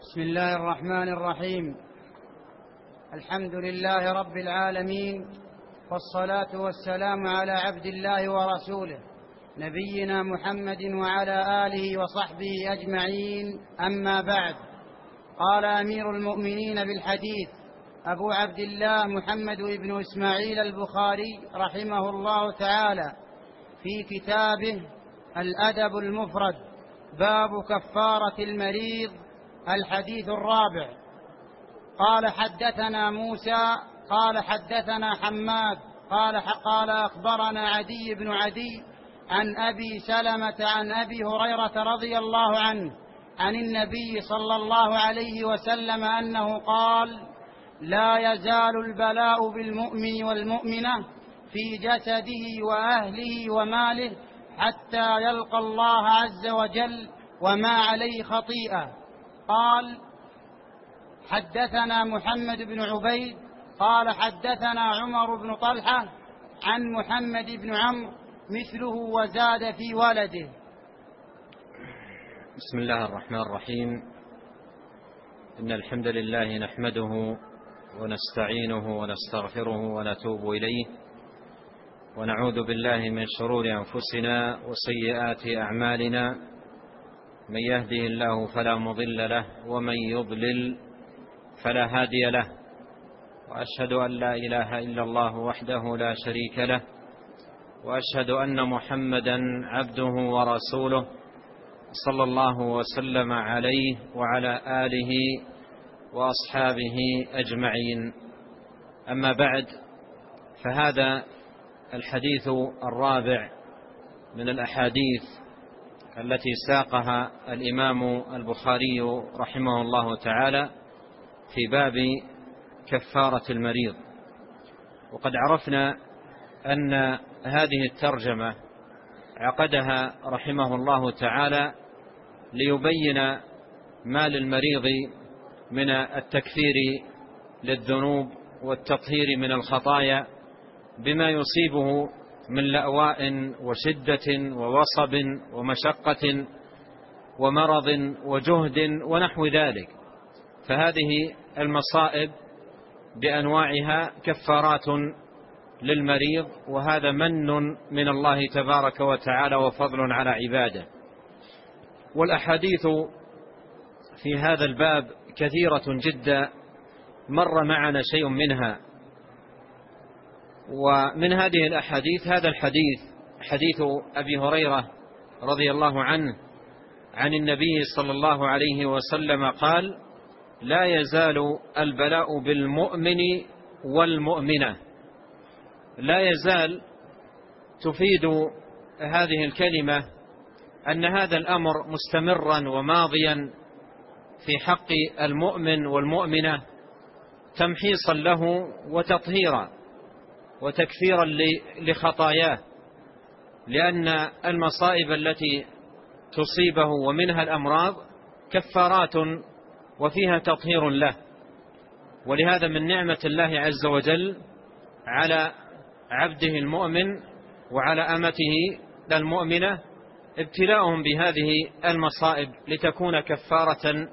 بسم الله الرحمن الرحيم. الحمد لله رب العالمين، والصلاة والسلام على عبد الله ورسوله نبينا محمد وعلى آله وصحبه أجمعين، أما بعد. قال أمير المؤمنين بالحديث أبو عبد الله محمد بن إسماعيل البخاري رحمه الله تعالى في كتابه الأدب المفرد: باب كفارة المريض. الحديث الرابع. قال حدثنا موسى قال حدثنا حماد قال أخبرنا عدي بن عدي عن أبي سلمة عن أبي هريرة رضي الله عنه عن النبي صلى الله عليه وسلم أنه قال: لا يزال البلاء بالمؤمن والمؤمنة في جسده وأهله وماله حتى يلقى الله عز وجل وما عليه خطيئة. قال حدثنا محمد بن عبيد قال حدثنا عمر بن طلحة عن محمد بن عمرو مثله وزاد في ولده. بسم الله الرحمن الرحيم. إن الحمد لله نحمده ونستعينه ونستغفره ونتوب إليه، ونعوذ بالله من شرور أنفسنا وسيئات أعمالنا. من يهده الله فلا مضل له، ومن يضلل فلا هادي له، وأشهد أن لا إله إلا الله وحده لا شريك له، وأشهد أن محمدا عبده ورسوله صلى الله وسلم عليه وعلى آله وأصحابه أجمعين. أما بعد، فهذا الحديث الرابع من الأحاديث التي ساقها الإمام البخاري رحمه الله تعالى في باب كفارة المريض. وقد عرفنا أن هذه الترجمة عقدها رحمه الله تعالى ليبين ما للمريض من التكفير للذنوب والتطهير من الخطايا بما يصيبه من لأواء وشدة ووصب ومشقة ومرض وجهد ونحو ذلك. فهذه المصائب بأنواعها كفارات للمريض، وهذا من من الله تبارك وتعالى وفضل على عباده. والأحاديث في هذا الباب كثيرة جدا، مر معنا شيء منها. ومن هذه الأحاديث هذا الحديث، حديث أبي هريرة رضي الله عنه عن النبي صلى الله عليه وسلم قال: لا يزال البلاء بالمؤمن والمؤمنة. لا يزال تفيد هذه الكلمة أن هذا الأمر مستمرا وماضيا في حق المؤمن والمؤمنة، تمحيصا له وتطهيرا وتكفيرا لخطاياه، لأن المصائب التي تصيبه ومنها الأمراض كفارات وفيها تطهير له. ولهذا من نعمة الله عز وجل على عبده المؤمن وعلى أمته المؤمنة ابتلاؤهم بهذه المصائب لتكون كفارة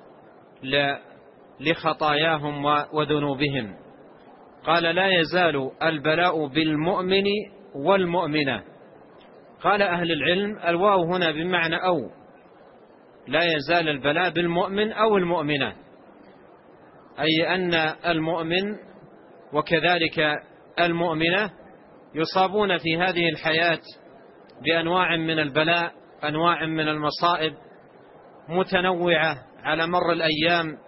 لخطاياهم وذنوبهم. قال: لا يزال البلاء بالمؤمن والمؤمنة. قال أهل العلم: الواو هنا بمعنى أو، لا يزال البلاء بالمؤمن أو المؤمنة، أي أن المؤمن وكذلك المؤمنة يصابون في هذه الحياة بأنواع من البلاء، أنواع من المصائب متنوعة على مر الأيام،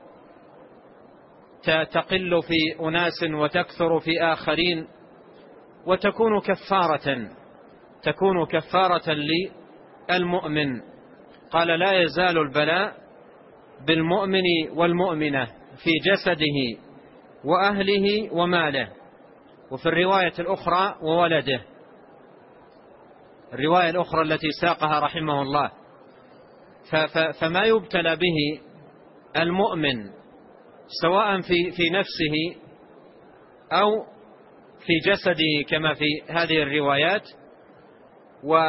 تقل في أناس وتكثر في آخرين، وتكون كفارة للمؤمن. قال: لا يزال البلاء بالمؤمن والمؤمنة في جسده وأهله وماله. وفي الرواية الأخرى وولده، الرواية الأخرى التي ساقها رحمه الله. فما يبتلى به المؤمن سواء في نفسه أو في جسده كما في هذه الروايات،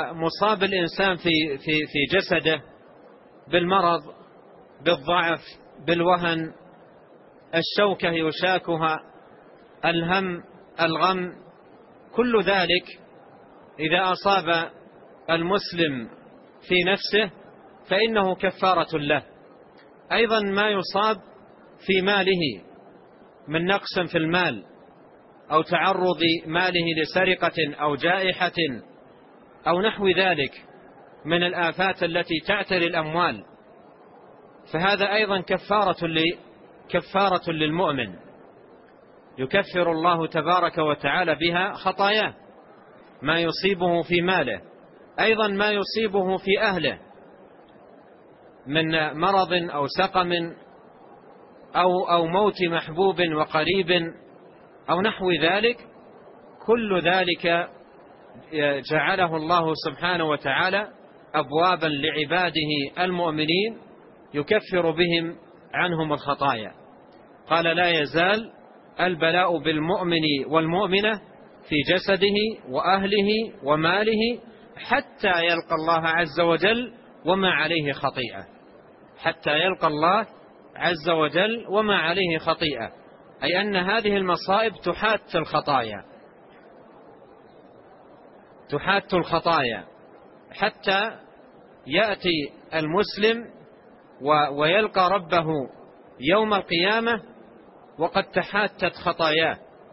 ومصاب الإنسان في جسده بالمرض بالضعف بالوهن، الشوكة يشاكها، الهم، الغم، كل ذلك إذا أصاب المسلم في نفسه فإنه كفارة له. أيضا ما يصاب في ماله من نقص في المال أو تعرض ماله لسرقة أو جائحة أو نحو ذلك من الآفات التي تعتري الأموال، فهذا أيضا كفارة للمؤمن، يكفر الله تبارك وتعالى بها خطاياه، ما يصيبه في ماله، أيضا ما يصيبه في أهله من مرض أو سقم أو موت محبوب وقريب أو نحو ذلك، كل ذلك جعله الله سبحانه وتعالى أبوابا لعباده المؤمنين يكفر بهم عنهم الخطايا. قال: لا يزال البلاء بالمؤمن والمؤمنة في جسده وأهله وماله حتى يلقى الله عز وجل وما عليه خطيئة، حتى يلقى الله عز وجل وما عليه خطيئة، أي أن هذه المصائب تحات الخطايا حتى يأتي المسلم ويلقى ربه يوم القيامة وقد تحاتت خطاياه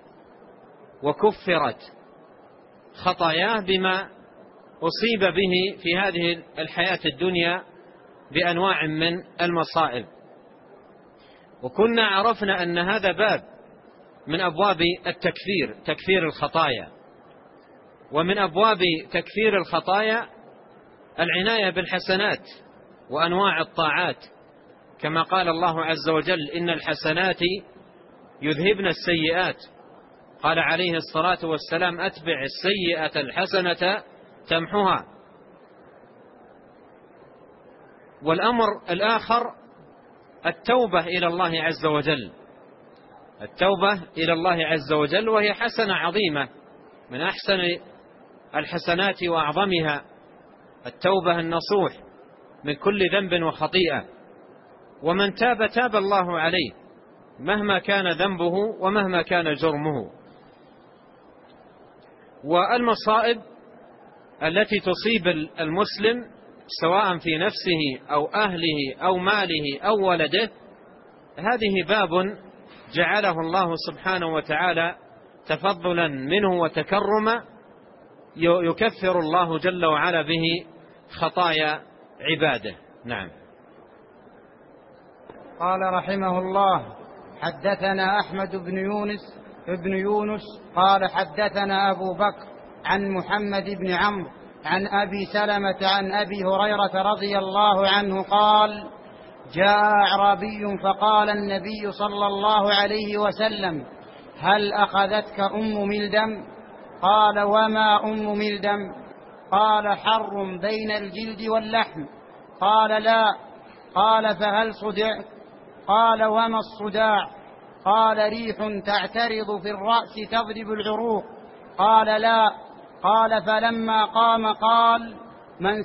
وكفرت خطاياه بما أصيب به في هذه الحياة الدنيا بأنواع من المصائب. وكنا عرفنا أن هذا باب من أبواب التكفير، تكفير الخطايا، ومن أبواب تكفير الخطايا العناية بالحسنات وأنواع الطاعات، كما قال الله عز وجل: إن الحسنات يذهبن السيئات. قال عليه الصلاة والسلام: أتبع السيئة الحسنة تمحها. والأمر الآخر التوبة إلى الله عز وجل، التوبة إلى الله عز وجل، وهي حسنة عظيمة من أحسن الحسنات وأعظمها، التوبة النصوح من كل ذنب وخطيئة. ومن تاب تاب الله عليه مهما كان ذنبه ومهما كان جرمه. والمصائب التي تصيب المسلم سواء في نفسه أو أهله أو ماله أو ولده، هذه باب جعله الله سبحانه وتعالى تفضلا منه وتكرما يكفر الله جل وعلا به خطايا عباده. نعم. قال رحمه الله: حدثنا أحمد بن يونس قال حدثنا أبو بكر عن محمد بن عمرو عن أبي سلمة عن أبي هريرة رضي الله عنه قال: جاء أعرابي فقال النبي صلى الله عليه وسلم: هل أخذتك أم ملدم؟ قال: وما أم ملدم؟ قال: حر بين الجلد واللحم. قال: لا. قال: فهل صدعت؟ قال: وما الصداع؟ قال: ريح تعترض في الرأس تضرب العروق. قال: لا. قال: فلما قام قال: من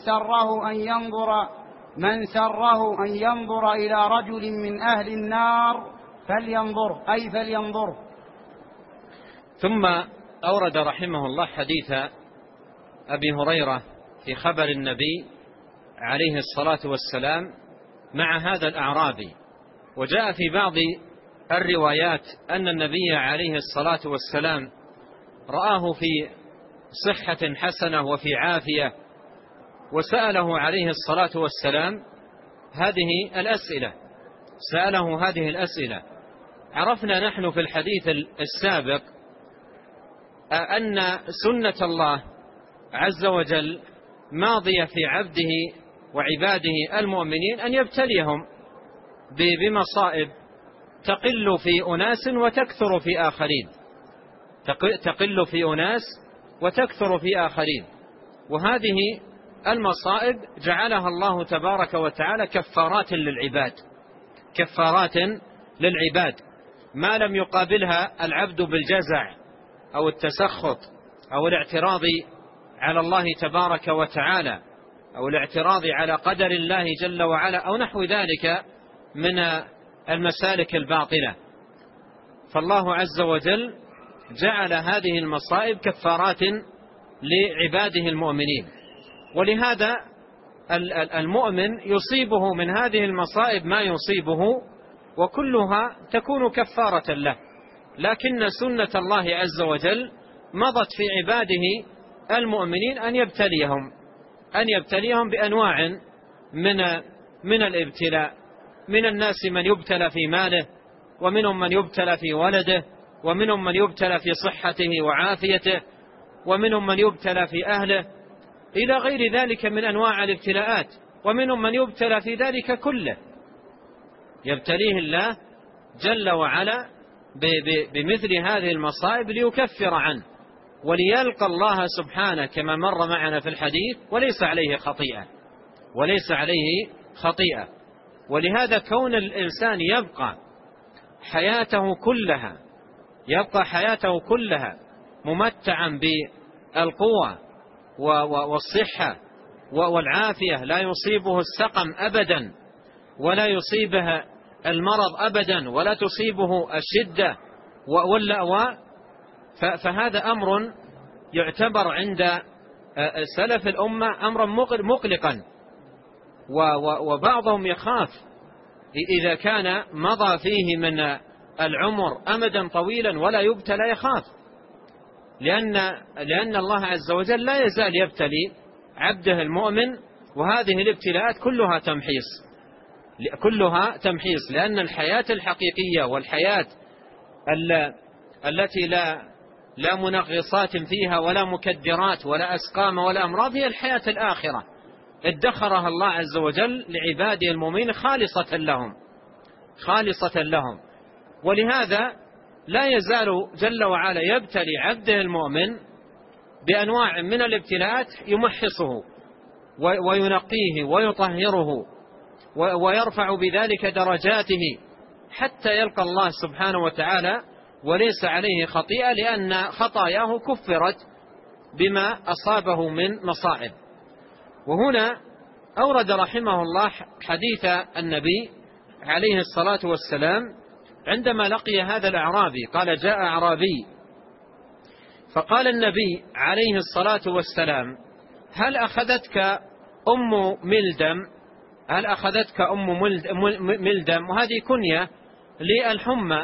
سره أن ينظر إلى رجل من أهل النار فلينظر. ثم أورد رحمه الله حديث أبي هريرة في خبر النبي عليه الصلاة والسلام مع هذا الأعرابي. وجاء في بعض الروايات أن النبي عليه الصلاة والسلام رآه في صحة حسنة وفي عافية، وسأله عليه الصلاة والسلام هذه الأسئلة، سأله هذه الأسئلة. عرفنا نحن في الحديث السابق أن سنة الله عز وجل ماضية في عبده وعباده المؤمنين أن يبتليهم بمصائب تقل في أناس وتكثر في آخرين، تقل في أناس وتكثر في آخرين. وهذه المصائب جعلها الله تبارك وتعالى كفارات للعباد، ما لم يقابلها العبد بالجزع أو التسخط أو الاعتراض على الله تبارك وتعالى أو الاعتراض على قدر الله جل وعلا أو نحو ذلك من المسالك الباطلة. فالله عز وجل جعل هذه المصائب كفارات لعباده المؤمنين، ولهذا المؤمن يصيبه من هذه المصائب ما يصيبه، وكلها تكون كفارة له. لكن سنة الله عز وجل مضت في عباده المؤمنين أن يبتليهم بأنواع من الابتلاء. من الناس من يبتلى في ماله، ومنهم من يبتلى في ولده، ومنهم من يبتلى في صحته وعافيته، ومنهم من يبتلى في أهله، إلى غير ذلك من أنواع الابتلاءات. ومنهم من يبتلى في ذلك كله، يبتليه الله جل وعلا بمثل هذه المصائب ليكفر عنه وليلقى الله سبحانه كما مر معنا في الحديث وليس عليه خطيئة. ولهذا كون الإنسان يبقى حياته كلها ممتعا بالقوة والصحة والعافية، لا يصيبه السقم أبدا، ولا يصيبه المرض أبدا، ولا تصيبه الشدة واللأواء، فهذا أمر يعتبر عند سلف الأمة أمرا مقلقا. وبعضهم يخاف إذا كان مضى فيه من العمر أمدا طويلا ولا يبتلى، يخاف، لأن الله عز وجل لا يزال يبتلي عبده المؤمن، وهذه الابتلاءات كلها تمحيص، لأن الحياة الحقيقية والحياة التي لا منغصات فيها ولا مكدرات ولا أسقام ولا أمراض هي الحياة الآخرة، ادخرها الله عز وجل لعباده المؤمنين خالصة لهم. ولهذا لا يزال جل وعلا يبتلي عبده المؤمن بأنواع من الابتلاءات يمحصه وينقيه ويطهره ويرفع بذلك درجاته حتى يلقى الله سبحانه وتعالى وليس عليه خطيئة، لأن خطاياه كفرت بما أصابه من مصائب. وهنا أورد رحمه الله حديث النبي عليه الصلاة والسلام عندما لقي هذا الأعرابي. قال: جاء أعرابي فقال النبي عليه الصلاة والسلام: هل أخذتك أم ملدم؟ وهذه كنية للحمى،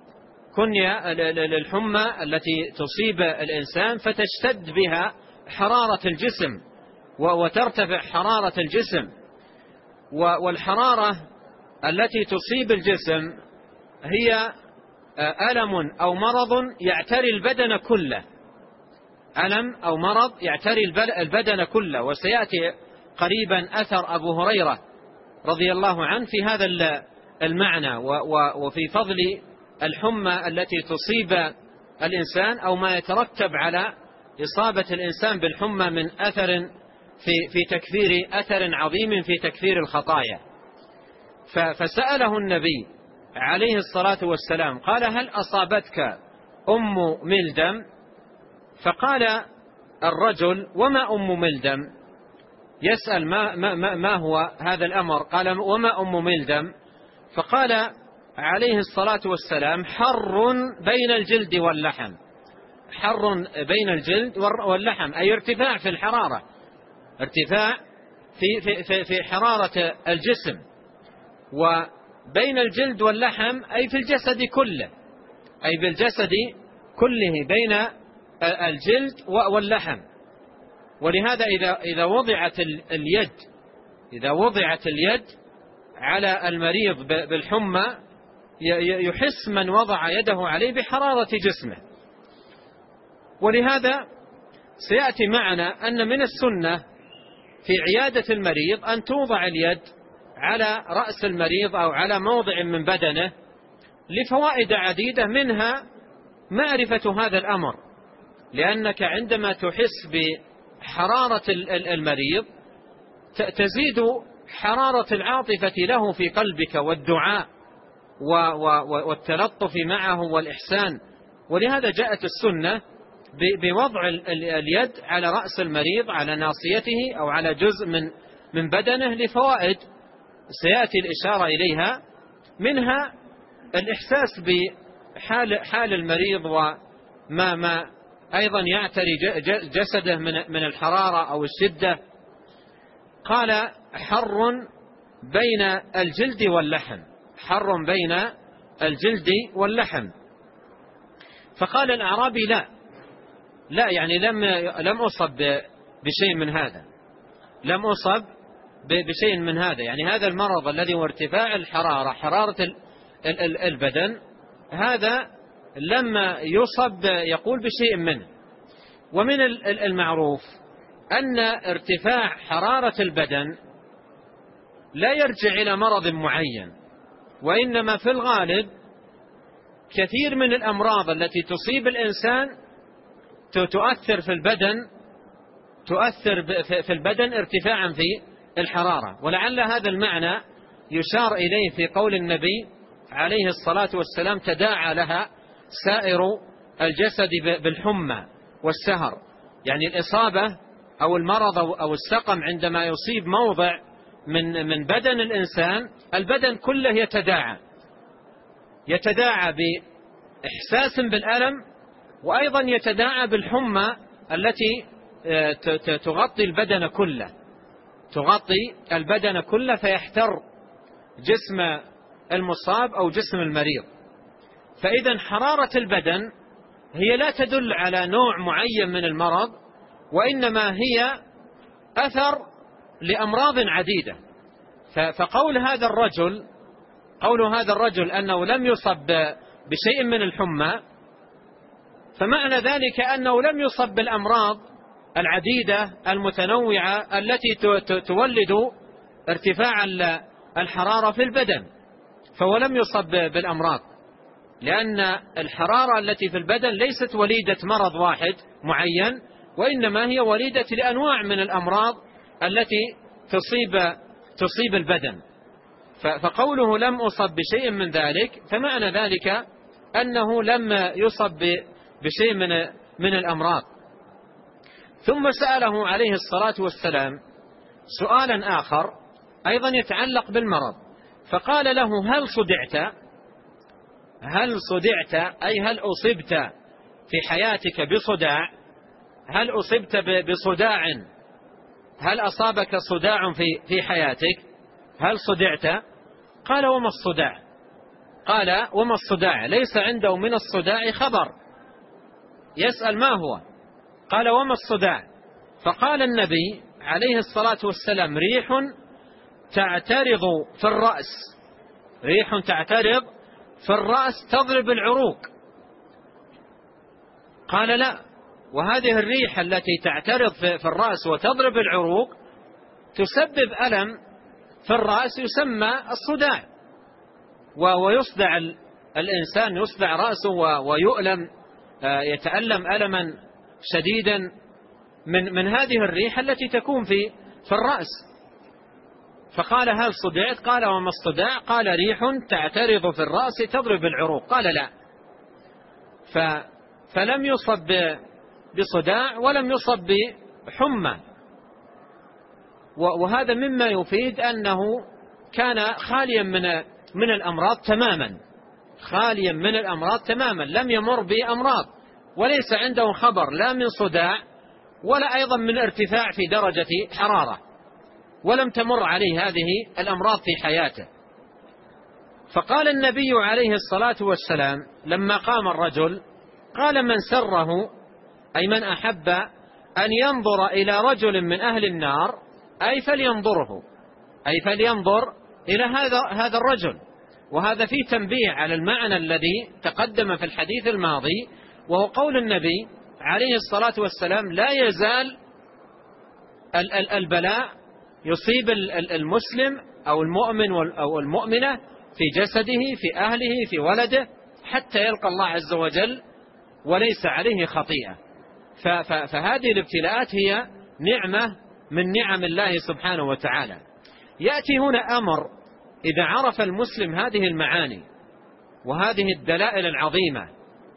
للحمى التي تصيب الإنسان فتشتد بها حرارة الجسم وترتفع حرارة الجسم. والحرارة التي تصيب الجسم هي ألم أو مرض يعتري البدن كله، ألم أو مرض يعتري البدن كله. وسيأتي قريبا أثر أبو هريرة رضي الله عنه في هذا المعنى، وفي فضل الحمى التي تصيب الإنسان أو ما يترتب على إصابة الإنسان بالحمى من أثر في تكفير أثر عظيم في تكفير الخطايا. فسأله النبي عليه الصلاة والسلام قال: هل أصابتك أم ملدم؟ فقال الرجل: وما أم ملدم؟ يسأل ما هو هذا الأمر؟ قال: وما أم ملدم؟ فقال عليه الصلاة والسلام: حر بين الجلد واللحم. حر بين الجلد واللحم أي ارتفاع في الحرارة، ارتفاع في حرارة الجسم. وبين الجلد واللحم أي في الجسد كله، أي بالجسد كله بين الجلد واللحم. ولهذا إذا وضعت اليد على المريض بالحمى يحس من وضع يده عليه بحرارة جسمه. ولهذا سيأتي معنا أن من السنة في عيادة المريض أن توضع اليد على رأس المريض أو على موضع من بدنه لفوائد عديدة، منها معرفة هذا الأمر، لأنك عندما تحس بحرارة المريض تزيد حرارة العاطفة له في قلبك والدعاء والتلطف معه والإحسان. ولهذا جاءت السنة بوضع اليد على رأس المريض، على ناصيته أو على جزء من بدنه، لفوائد سيأتي الإشارة إليها منها الإحساس بحال المريض وما أيضا يعتري جسده من الحرارة أو الشدة. قال حر بين الجلد واللحم، حر بين الجلد واللحم. فقال الأعرابي لا يعني لم أصب بشيء من هذا، لم أصب بشيء من هذا، يعني هذا المرض الذي هو ارتفاع الحرارة، حرارة البدن، هذا لما يصب يقول بشيء منه. ومن المعروف أن ارتفاع حرارة البدن لا يرجع إلى مرض معين، وإنما في الغالب كثير من الأمراض التي تصيب الإنسان تؤثر في البدن ارتفاعا في الحرارة. ولعل هذا المعنى يشار إليه في قول النبي عليه الصلاة والسلام تداعى لها سائر الجسد بالحمى والسهر، يعني الإصابة أو المرض أو السقم عندما يصيب موضع من بدن الإنسان، البدن كله يتداعى بإحساس بالألم، وأيضا يتداعى بالحمى التي تغطي البدن كله فيحتر جسم المصاب أو جسم المريض. فإذا حرارة البدن هي لا تدل على نوع معين من المرض، وإنما هي أثر لأمراض عديدة. فقول هذا الرجل أنه لم يصب بشيء من الحمى، فمعنى ذلك أنه لم يصب بالأمراض العديدة المتنوعة التي تولد ارتفاع الحرارة في البدن، فهو لم يصب بالأمراض، لأن الحرارة التي في البدن ليست وليدة مرض واحد معين، وإنما هي وليدة لأنواع من الأمراض التي تصيب البدن. فقوله لم أصب بشيء من ذلك، فمعنى ذلك أنه لم يصب بشيء من الأمراض. ثم سأله عليه الصلاة والسلام سؤالا آخر أيضا يتعلق بالمرض، فقال له هل صدعت أي هل أصبت في حياتك بصداع؟ هل أصبت بصداع؟ هل أصابك صداع في حياتك؟ هل صدعت؟ قال وما الصداع؟ قال وما الصداع؟ ليس عنده من الصداع خبر، يسأل ما هو؟ قال وما الصداع؟ فقال النبي عليه الصلاة والسلام ريح تعترض في الرأس، ريح تعترض في الرأس تضرب العروق. قال لا، وهذه الريح التي تعترض في الرأس وتضرب العروق تسبب ألم في الرأس يسمى الصداع، ويصدع الإنسان، يصدع رأسه ويؤلم، يتألم ألما شديدا من هذه الريح التي تكون في الرأس. فقال هل صدعت؟ قال وما الصداع؟ قال ريح تعترض في الرأس تضرب العروق. قال لا، فلم يصب بصداع ولم يصب بحمى، وهذا مما يفيد أنه كان خاليا من الأمراض تماما، خاليا من الأمراض تماما، لم يمر بأمراض، وليس عنده خبر لا من صداع ولا أيضا من ارتفاع في درجة حرارة، ولم تمر عليه هذه الأمراض في حياته. فقال النبي عليه الصلاة والسلام لما قام الرجل، قال من سره أي من أحب أن ينظر إلى رجل من أهل النار أي فلينظره، أي فلينظر إلى هذا الرجل. وهذا فيه تنبيه على المعنى الذي تقدم في الحديث الماضي، وهو قول النبي عليه الصلاة والسلام لا يزال البلاء يصيب المسلم أو المؤمن أو المؤمنة في جسده، في أهله، في ولده، حتى يلقى الله عز وجل وليس عليه خطيئة. فهذه الابتلاءات هي نعمة من نعم الله سبحانه وتعالى. يأتي هنا أمر إذا عرف المسلم هذه المعاني وهذه الدلائل العظيمة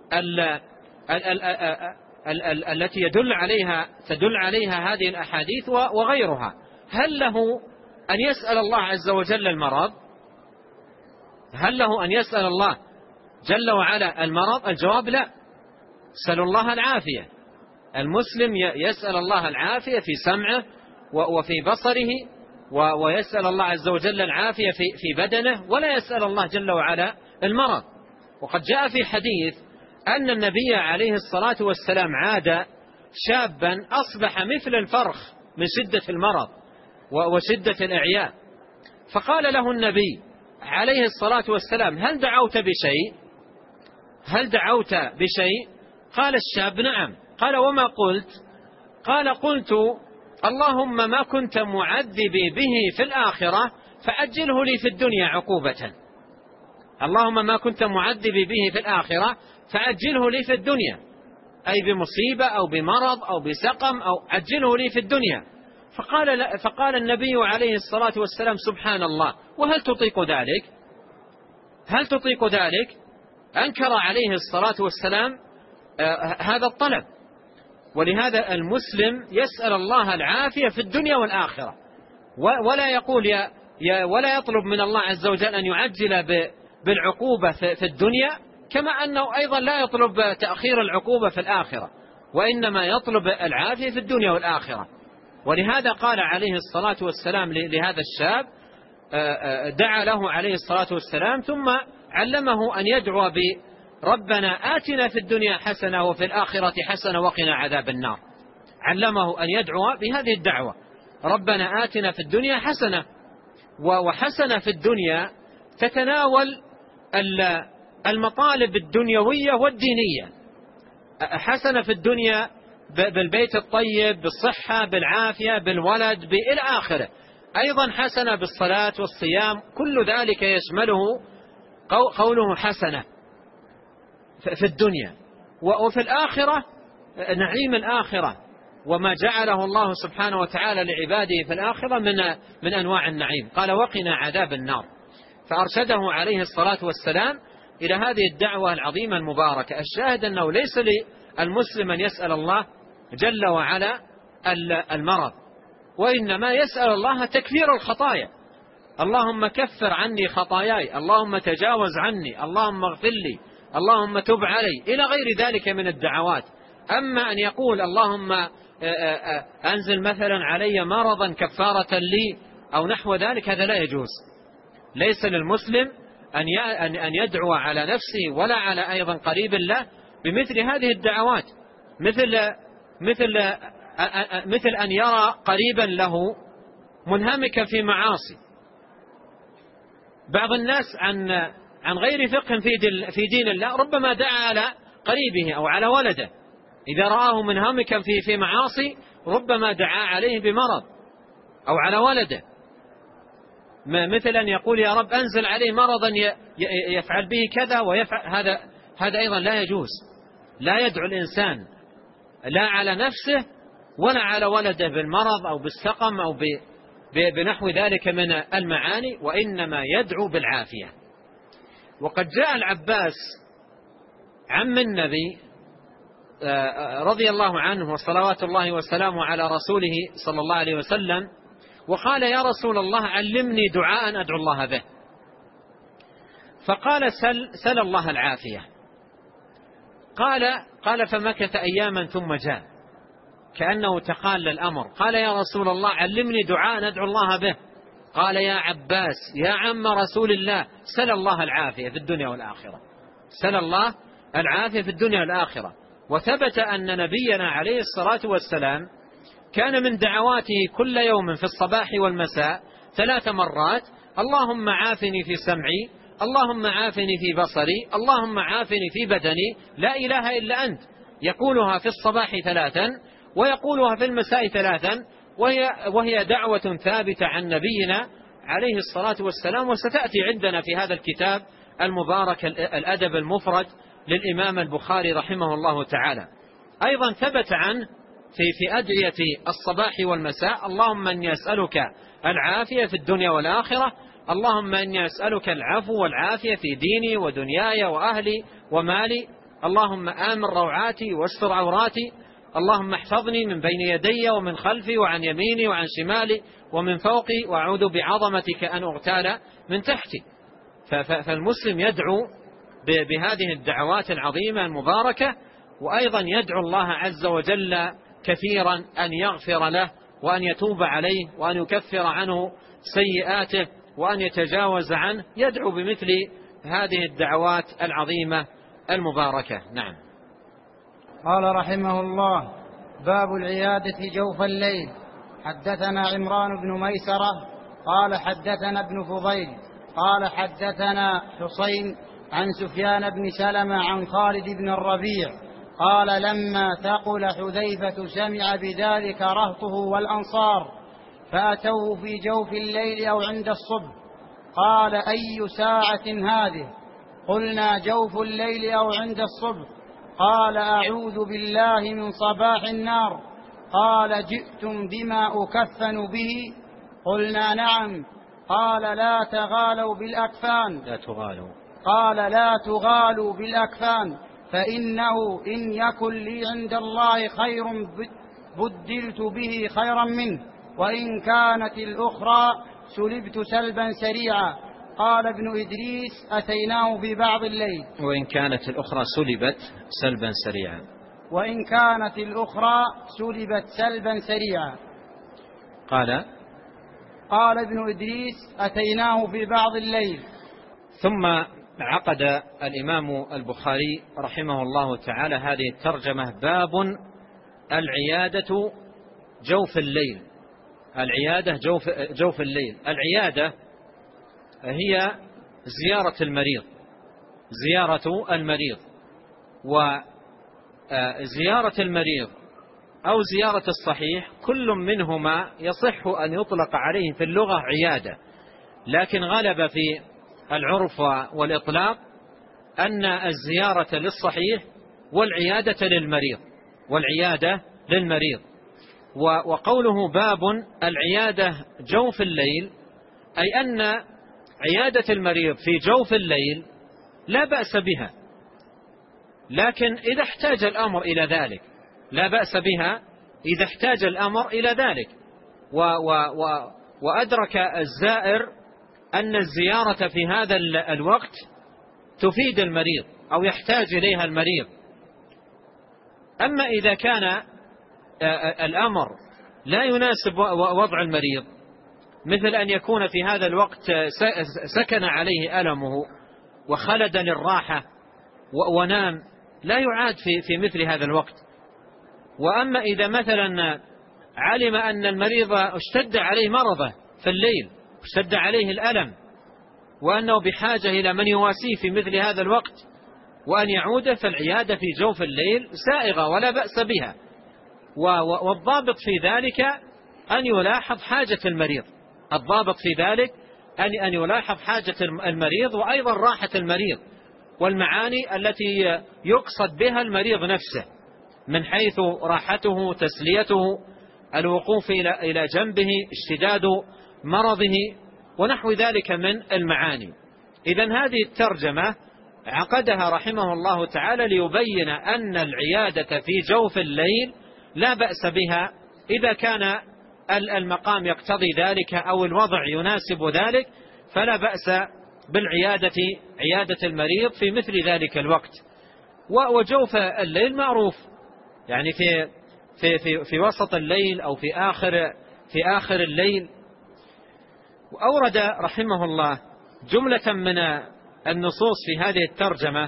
التي تدل عليها هذه الأحاديث وغيرها، هل له أن يسأل الله عز وجل المرض؟ هل له أن يسأل الله جل وعلا المرض؟ الجواب لا، يسأل الله العافية. المسلم يسأل الله العافية في سمعه وفي بصره، ويسأل الله عز وجل العافية في بدنه، ولا يسأل الله جل وعلا المرض. وقد جاء في حديث أن النبي عليه الصلاة والسلام عاد شابا أصبح مثل الفرخ من شدة المرض وشدة الإعياء، فقال له النبي عليه الصلاة والسلام: هل دعوت بشيء؟ هل دعوت بشيء؟ قال الشاب: نعم. قال: وما قلت؟ قال: قلت: اللهم ما كنت معذبي به في الآخرة فأجله لي في الدنيا عقوبة. اللهم ما كنت معذبي به في الآخرة فأجله لي في الدنيا، أي بمصيبة أو بمرض أو بسقم، أو عجله لي في الدنيا. فقال النبي عليه الصلاة والسلام: سبحان الله، وهل تطيق ذلك؟ هل تطيق ذلك؟ أنكر عليه الصلاة والسلام هذا الطلب. ولهذا المسلم يسأل الله العافية في الدنيا والآخرة، ولا يقول ولا يطلب من الله عز وجل أن يعجل بالعقوبة في الدنيا، كما أنه أيضا لا يطلب تأخير العقوبة في الآخرة، وإنما يطلب العافية في الدنيا والآخرة. ولهذا قال عليه الصلاة والسلام لهذا الشاب، دعا له عليه الصلاة والسلام ثم علمه أن يدعو بربنا آتنا في الدنيا حسنة وفي الآخرة حسنة وقنا عذاب النار. علمه أن يدعو بهذه الدعوة: ربنا آتنا في الدنيا حسنة. وحسنة في الدنيا تتناول المطالب الدنيوية والدينية. حسنة في الدنيا بالبيت الطيب، بالصحة، بالعافية، بالولد، إلى آخره. أيضا حسنة بالصلاة والصيام، كل ذلك يشمله قوله حسنة في الدنيا. وفي الآخرة نعيم الآخرة وما جعله الله سبحانه وتعالى لعباده في الآخرة من أنواع النعيم. قال: وقنا عذاب النار. فأرشده عليه الصلاة والسلام إلى هذه الدعوة العظيمة المباركة. الشاهد أنه ليس للمسلم أن يسأل الله جل وعلا المرض، وإنما يسأل الله تكفير الخطايا: اللهم كفر عني خطاياي، اللهم تجاوز عني، اللهم اغفر لي، اللهم تب علي، إلى غير ذلك من الدعوات. أما أن يقول اللهم أنزل مثلا علي مرضا كفارة لي أو نحو ذلك، هذا لا يجوز. ليس للمسلم أن يدعو على نفسه ولا على أيضا قريب له بمثل هذه الدعوات، مثل أن يرى قريبا له منهمكا في معاصي. بعض الناس عن غير فقه في دين الله ربما دعا على قريبه أو على ولده، إذا رآه منهمكا في معاصي ربما دعا عليه بمرض أو على ولده، مثل أن يقول: يا رب أنزل عليه مرضا يفعل به كذا ويفعل هذا أيضا لا يجوز. لا يدعو الإنسان لا على نفسه ولا على ولده بالمرض أو بالسقم أو بنحو ذلك من المعاني، وإنما يدعو بالعافية. وقد جاء العباس عم النبي رضي الله عنه وصلوات الله وسلامه على رسوله صلى الله عليه وسلم، وقال: يا رسول الله علمني دعاء أدعو الله به. فقال: سل الله العافية. قال فمكث أياما ثم جاء كأنه تقال الأمر، قال: يا رسول الله علمني دعاء أدعو الله به. قال: يا عباس يا عم رسول الله، سل الله العافية في الدنيا والآخرة. سل الله العافية في الدنيا والآخرة. وثبت أن نبينا عليه الصلاة والسلام كان من دعواته كل يوم في الصباح والمساء 3 مرات: اللهم عافني في سمعي، اللهم عافني في بصري، اللهم عافني في بدني، لا إله إلا أنت. يقولها في الصباح 3 ويقولها في المساء 3، وهي دعوة ثابتة عن نبينا عليه الصلاة والسلام، وستأتي عندنا في هذا الكتاب المبارك الأدب المفرد للإمام البخاري رحمه الله تعالى. أيضا ثبت عنه في أدعية الصباح والمساء: اللهم إني أسألك العافية في الدنيا والآخرة، اللهم إني أسألك العفو والعافية في ديني ودنياي وأهلي ومالي، اللهم آمن روعاتي واستر عوراتي، اللهم احفظني من بين يدي ومن خلفي وعن يميني وعن شمالي ومن فوقي، وأعوذ بعظمتك أن أغتال من تحتي. فالمسلم يدعو بهذه الدعوات العظيمة المباركة، وأيضا يدعو الله عز وجل كثيرا أن يغفر له وأن يتوب عليه وأن يكفر عنه سيئاته وأن يتجاوز عنه. يدعو بمثل هذه الدعوات العظيمة المباركة. نعم. قال رحمه الله: باب العيادة جوف الليل. حدثنا عمران بن ميسرة قال حدثنا ابن فضيل قال حدثنا حسين عن سفيان بن سلمة عن خالد بن الربيع قال: لما ثقل حذيفة سمع بذلك رهطه والأنصار فأتوه في جوف الليل أو عند الصبح. قال: أي ساعة هذه؟ قلنا: جوف الليل أو عند الصبح. قال: أعوذ بالله من صباح النار. قال: جئتم بما أكفن به؟ قلنا: نعم. قال: لا تغالوا بالأكفان. قال: لا تغالوا بالأكفان، فإنه إن يكن لي عند الله خير بدلت به خيرا منه، وإن كانت الأخرى سلبت سلبا سريعا. قال ابن إدريس: أتيناه في بعض الليل. وإن كانت الأخرى سلبت سلبا سريعا. وإن كانت الأخرى سلبت سلبا سريعا. قال ابن إدريس: أتيناه في بعض الليل. ثم عقد الإمام البخاري رحمه الله تعالى هذه الترجمة: باب العيادة جوف الليل. العيادة جوف الليل. العيادة هي زيارة المريض، زيارة المريض. وزيارة المريض أو زيارة الصحيح كل منهما يصح أن يطلق عليه في اللغة عيادة، لكن غلب في العرف والإطلاق أن الزيارة للصحيح والعيادة للمريض. وقوله باب العيادة جوف الليل أي أن عيادة المريض في جوف الليل لا بأس بها، لكن إذا احتاج الأمر إلى ذلك لا بأس بها إذا احتاج الأمر إلى ذلك. وأدرك الزائر أن الزيارة في هذا الوقت تفيد المريض أو يحتاج إليها المريض. أما إذا كان الأمر لا يناسب وضع المريض، مثل أن يكون في هذا الوقت سكن عليه ألمه وخلد للراحة ونام، لا يعاد في مثل هذا الوقت. وأما إذا مثلا علم أن المريض اشتد عليه مرضه في الليل، اشتد عليه الألم، وأنه بحاجة إلى من يواسيه في مثل هذا الوقت وأن يعود، فالعيادة في جوف الليل سائغة ولا بأس بها. والضابط في ذلك أن يلاحظ حاجة المريض، الضابط في ذلك أن يلاحظ حاجة المريض وأيضا راحة المريض والمعاني التي يقصد بها المريض نفسه، من حيث راحته، تسليته، الوقوف إلى جنبه، اشتداد مرضه ونحو ذلك من المعاني. إذن هذه الترجمة عقدها رحمه الله تعالى ليبين أن العيادة في جوف الليل لا بأس بها إذا كان المقام يقتضي ذلك أو الوضع يناسب ذلك، فلا بأس بالعيادة، عيادة المريض في مثل ذلك الوقت. وجوف الليل معروف، يعني في وسط الليل أو في آخر الليل. وأورد رحمه الله جملة من النصوص في هذه الترجمة،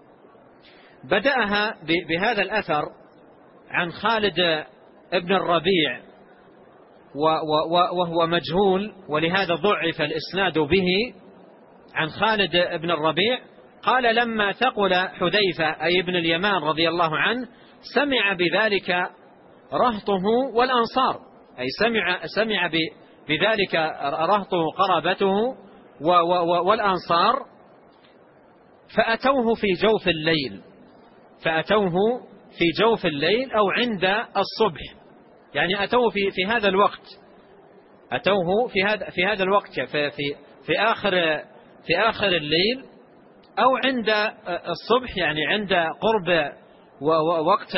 بدأها بهذا الأثر عن خالد ابن الربيع، وهو مجهول ولهذا ضعف الإسناد به. عن خالد ابن الربيع قال: لما ثقل حذيفة أي ابن اليمان رضي الله عنه سمع بذلك رهطه والأنصار، أي سمع بذلك رهطه قرابته والأنصار، فأتوه في جوف الليل أو عند الصبح، يعني أتوه في هذا الوقت، أتوه في هذا الوقت في آخر الليل أو عند الصبح، يعني عند قرب وقت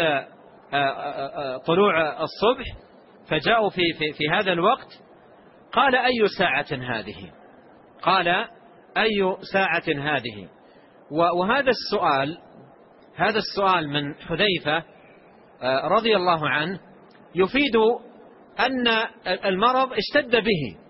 طلوع الصبح، فجاءوا في هذا الوقت. قال: أي ساعة هذه؟ قال: أي ساعة هذه؟ هذا السؤال من حذيفة رضي الله عنه يفيد أن المرض اشتد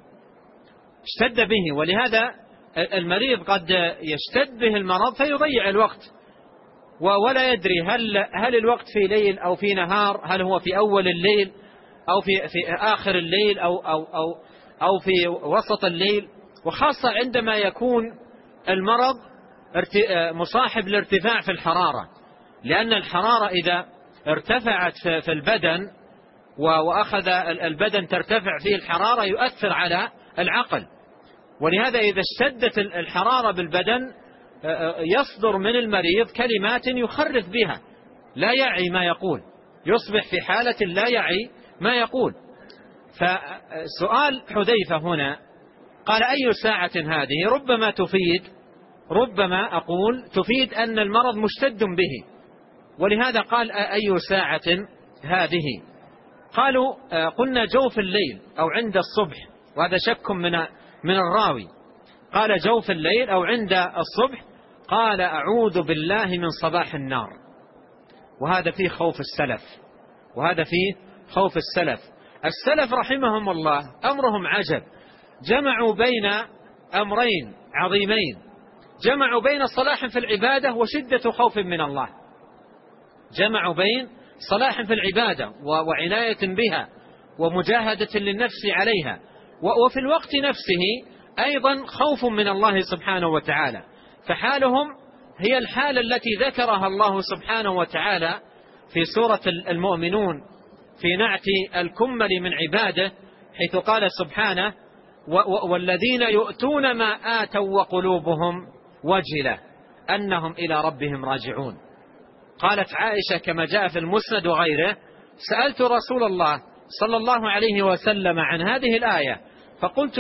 به، ولهذا المريض قد يشتد به المرض فيضيع الوقت ولا يدري هل الوقت في ليل أو في نهار، هل هو في أول الليل أو في آخر الليل أو في وسط الليل، وخاصة عندما يكون المرض مصاحب لارتفاع في الحرارة، لأن الحرارة إذا ارتفعت في البدن وأخذ البدن ترتفع فيه الحرارة يؤثر على العقل، ولهذا إذا اشتدت الحرارة بالبدن يصدر من المريض كلمات يخرف بها، لا يعي ما يقول، يصبح في حالة لا يعي ما يقول. فسؤال حذيفة هنا قال أي ساعة هذه؟ ربما أقول تفيد أن المرض مشتد به، ولهذا قال أي ساعة هذه؟ قالوا قلنا جوف الليل أو عند الصبح، وهذا شك من الراوي، قال جوف الليل أو عند الصبح، قال أعوذ بالله من صباح النار. وهذا فيه خوف السلف. السلف رحمهم الله أمرهم عجب، جمعوا بين أمرين عظيمين، جمعوا بين صلاح في العبادة وشدة خوف من الله، جمعوا بين صلاح في العبادة وعناية بها ومجاهدة للنفس عليها، وفي الوقت نفسه أيضا خوف من الله سبحانه وتعالى. فحالهم هي الحالة التي ذكرها الله سبحانه وتعالى في سورة المؤمنون في نعت الكمل من عباده، حيث قال سبحانه والذين يؤتون ما آتوا وقلوبهم وجلة أنهم إلى ربهم راجعون. قالت عائشة كما جاء في المسند وغيره سألت رسول الله صلى الله عليه وسلم عن هذه الآية فقلت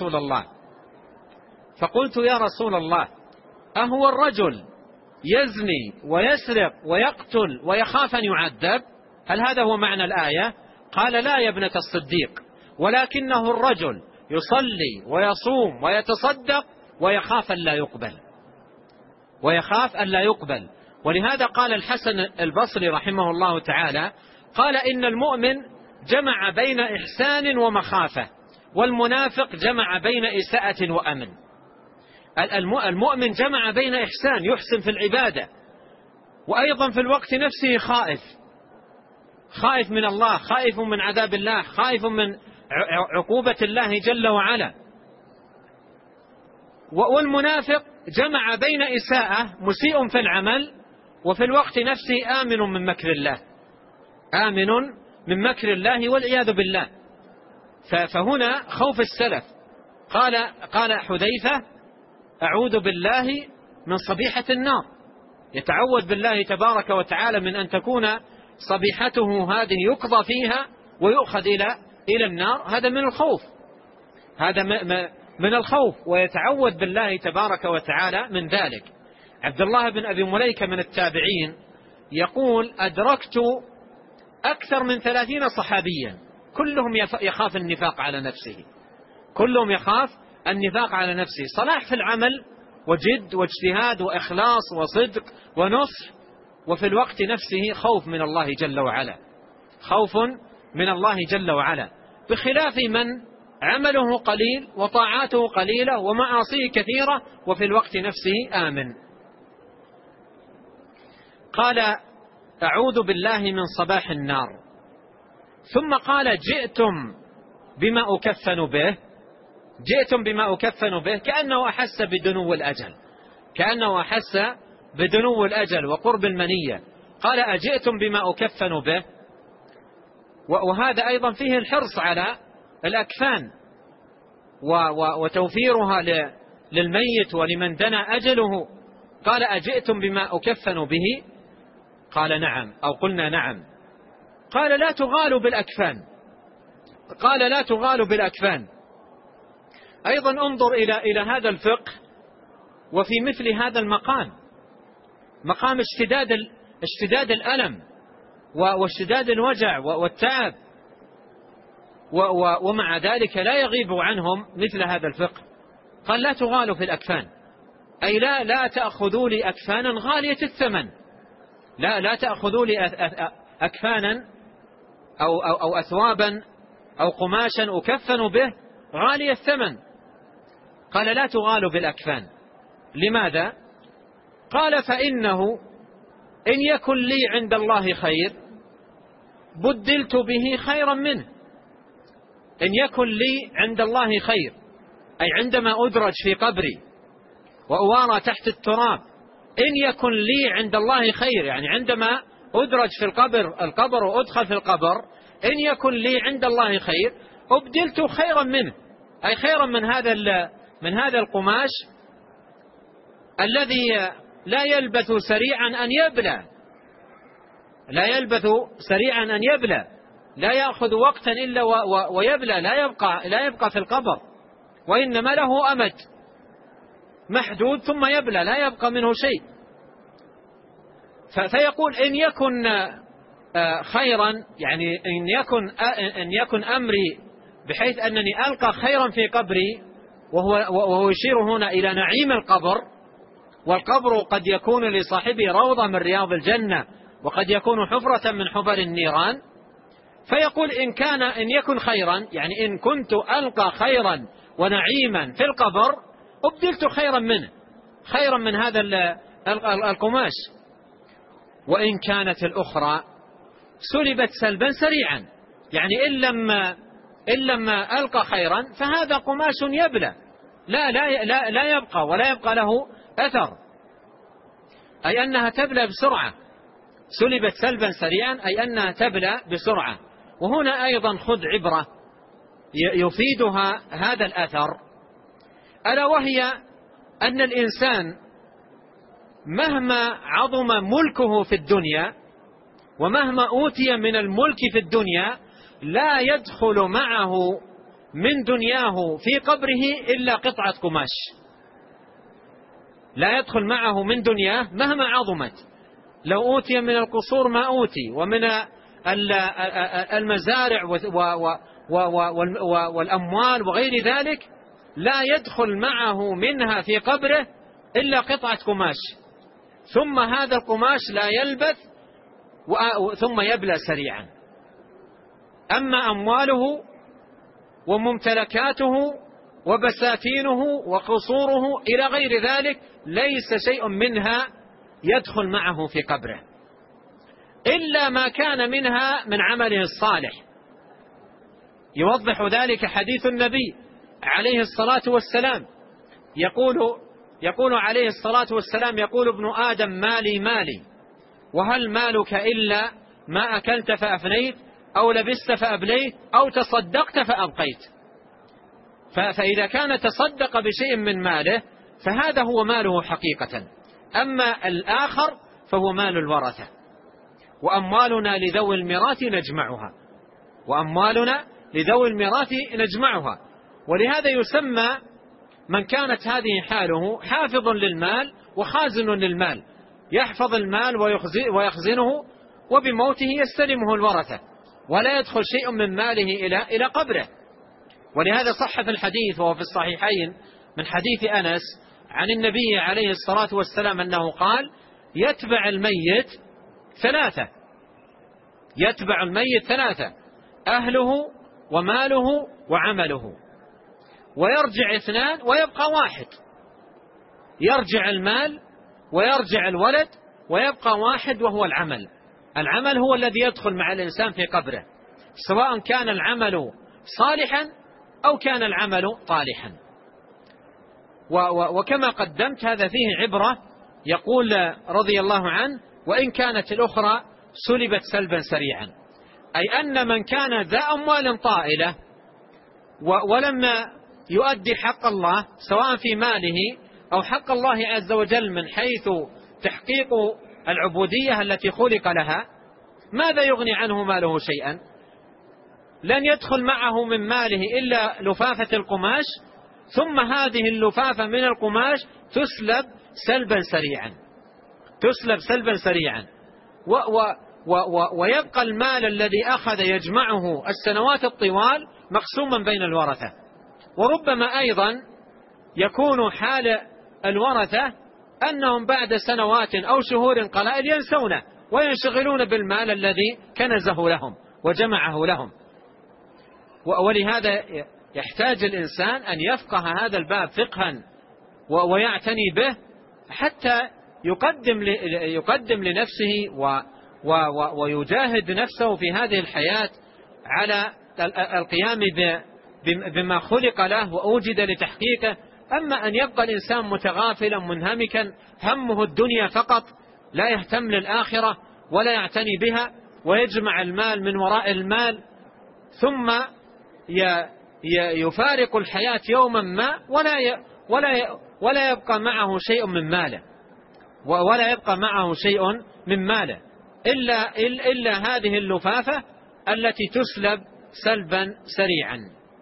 يا رسول الله أهو الرجل يزني ويسرق ويقتل ويخاف أن يعذب؟ هل هذا هو معنى الآية؟ قال لا يا ابنة الصديق، ولكنه الرجل يصلي ويصوم ويتصدق ويخاف أن لا يقبل. ولهذا قال الحسن البصري رحمه الله تعالى قال إن المؤمن جمع بين إحسان ومخافة، والمنافق جمع بين إساءة وأمن. المؤمن جمع بين إحسان، يحسن في العبادة، وأيضا في الوقت نفسه خائف من الله، خائف من عذاب الله، خائف من عقوبة الله جل وعلا. والمنافق جمع بين إساءة، مسيء في العمل، وفي الوقت نفسه آمن من مكر الله والعياذ بالله. فهنا خوف السلف. قال حذيفة أعوذ بالله من صبيحة النار، يتعوذ بالله تبارك وتعالى من أن تكون صبيحته هذه يقضى فيها ويؤخذ إلى النار. هذا من الخوف، ويتعوذ بالله تبارك وتعالى من ذلك. عبد الله بن أبي مليكة من التابعين يقول أدركت أكثر من 30 صحابيا كلهم يخاف النفاق على نفسه، صلاح في العمل وجد واجتهاد وإخلاص وصدق ونصح، وفي الوقت نفسه خوف من الله جل وعلا، بخلاف من عمله قليل وطاعاته قليلة ومعاصيه كثيرة وفي الوقت نفسه آمن. قال أعوذ بالله من صباح النار، ثم قال جئتم بما أكفن به، كأنه أحس بدنو الأجل وقرب المنية. قال أجئتم بما أكفن به، وهذا أيضا فيه الحرص على الأكفان وتوفيرها للميت ولمن دنا أجله. قال أجئتم بما أكفن به؟ قال نعم، أو قلنا نعم. قال لا تغالوا بالأكفان. أيضا انظر إلى هذا الفقه وفي مثل هذا المقام، مقام اشتداد الألم واشتداد الوجع والتعب، ومع ذلك لا يغيب عنهم مثل هذا الفقه. قال لا تغالوا في الأكفان، أي لا تأخذوا لي أكفانا غالية الثمن، لا تأخذوا لي أكفانا أو أثوابا أو قماشا أكفن به غالي الثمن. قال لا تغالوا بالأكفان. لماذا؟ قال فإنه إن يكن لي عند الله خير بدلت به خيرا منه. إن يكن لي عند الله خير، أي عندما أدرج في قبري وأوارى تحت التراب، إن يكن لي عند الله خير، يعني عندما أدرج في القبر وأدخل في القبر، إن يكن لي عند الله خير أبدلت خيرا منه، أي خيرا من هذا القماش الذي لا يلبث سريعا أن يبلى، لا يأخذ وقتا إلا ويبلى، لا يبقى في القبر، وإنما له أمد محدود ثم يبلى، لا يبقى منه شيء. فيقول إن يكن خيرا، يعني إن يكن أمري بحيث أنني ألقى خيرا في قبري، وهو يشير هنا إلى نعيم القبر، والقبر قد يكون لصاحبه روضة من رياض الجنة، وقد يكون حفرة من حفر النيران. فيقول إن يكن خيرا، يعني إن كنت ألقى خيرا ونعيما في القبر أبدلت خيرا من هذا القماش. وإن كانت الأخرى سلبت سلبا سريعا، يعني إن لما ألقى خيرا فهذا قماش يبلى، لا يبقى ولا يبقى له أثر، أي أنها تبلى بسرعة. سلبت سلبا سريعا أي أنها تبلى بسرعة. وهنا أيضا خذ عبرة يفيدها هذا الأثر، ألا وهي أن الإنسان مهما عظم ملكه في الدنيا ومهما أوتي من الملك في الدنيا لا يدخل معه من دنياه في قبره إلا قطعة قماش، لا يدخل معه من دنياه مهما عظمت. لو أوتي من القصور ما أوتي، ومن المزارع والأموال وغير ذلك، لا يدخل معه منها في قبره إلا قطعة قماش، ثم هذا القماش لا يلبث ثم يبلى سريعا. أما أمواله وممتلكاته وبساتينه وقصوره إلى غير ذلك ليس شيء منها يدخل معه في قبره إلا ما كان منها من عمله الصالح. يوضح ذلك حديث النبي عليه الصلاة والسلام، يقول عليه الصلاة والسلام: يقول ابن آدم مالي مالي، وهل مالك إلا ما أكلت فأفنيت أو لبست فأبليت أو تصدقت فأبقيت. فإذا كان تصدق بشيء من ماله فهذا هو ماله حقيقة، أما الآخر فهو مال الورثة. وأموالنا لذوي الميراث نجمعها، ولهذا يسمى من كانت هذه حاله حافظ للمال وخازن للمال، يحفظ المال ويخزنه، وبموته يستلمه الورثة ولا يدخل شيء من ماله إلى قبره. ولهذا صح في الحديث وهو في الصحيحين من حديث أنس عن النبي عليه الصلاة والسلام أنه قال: يتبع الميت ثلاثة: أهله وماله وعمله، ويرجع 2 ويبقى 1. يرجع المال ويرجع الولد ويبقى 1 وهو العمل. العمل هو الذي يدخل مع الإنسان في قبره، سواء كان العمل صالحا أو كان العمل طالحا. وكما قدمت هذا فيه عبرة. يقول رضي الله عنه: وإن كانت الأخرى سلبت سلبا سريعا، أي أن من كان ذا أموال طائلة ولم يؤدي حق الله سواء في ماله أو حق الله عز وجل من حيث تحقيق العبودية التي خلق لها، ماذا يغني عنه ماله شيئا؟ لن يدخل معه من ماله إلا لفافة القماش، ثم هذه اللفافة من القماش تسلب سلبا سريعا ويبقى المال الذي أخذ يجمعه السنوات الطوال مقسوما بين الورثة. وربما أيضا يكون حال الورثة أنهم بعد سنوات أو شهور قلائل ينسونه وينشغلون بالمال الذي كنزه لهم وجمعه لهم. ولهذا يحتاج الإنسان أن يفقه هذا الباب فقها ويعتني به حتى يقدم لنفسه ويجاهد نفسه في هذه الحياة على القيام بما خلق له وأوجد لتحقيقه. أما أن يبقى الإنسان متغافلا منهمكا همه الدنيا فقط، لا يهتم للآخرة ولا يعتني بها، ويجمع المال من وراء المال، ثم يفارق الحياة يوما ما ولا يبقى معه شيء من ماله، ولا يبقى معه شيء من ماله إلا هذه اللفافة التي تسلب سلبا سريعا.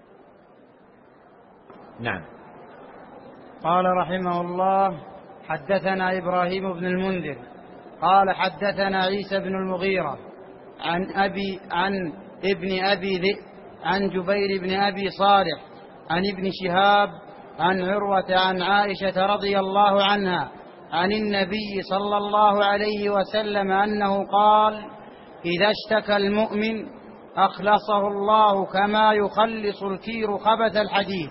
نعم. قال رحمه الله: حدثنا إبراهيم بن المنذر قال حدثنا عيسى بن المغيرة عن ابن أبي ذئب عن جبير بن أبي صالح عن ابن شهاب عن عروة عن عائشة رضي الله عنها عن النبي صلى الله عليه وسلم أنه قال: إذا اشتكى المؤمن أخلصه الله كما يخلص الكير خبث الحديد.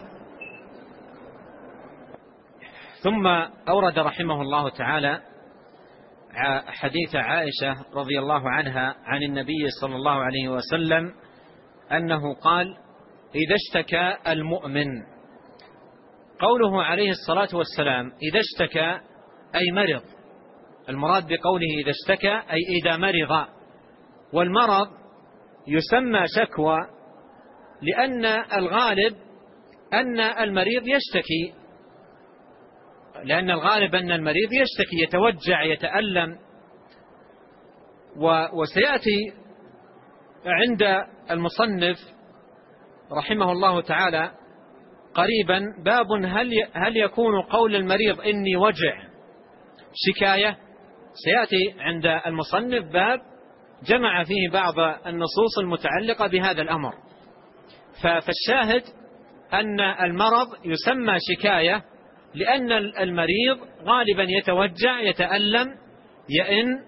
ثم أورد رحمه الله تعالى حديث عائشة رضي الله عنها عن النبي صلى الله عليه وسلم أنه قال: إذا اشتكى المؤمن. قوله عليه الصلاة والسلام إذا اشتكى أي مرض، المراد بقوله إذا اشتكى أي إذا مرض. والمرض يسمى شكوى لأن الغالب أن المريض يشتكي، لأن الغالب أن المريض يشتكي، يتوجع، يتألم. وسيأتي عند المصنف رحمه الله تعالى قريبا باب هل يكون قول المريض إني وجع شكاية. سيأتي عند المصنف باب جمع فيه بعض النصوص المتعلقة بهذا الأمر. فالشاهد أن المرض يسمى شكاية لأن المريض غالبا يتوجع، يتألم، يئن،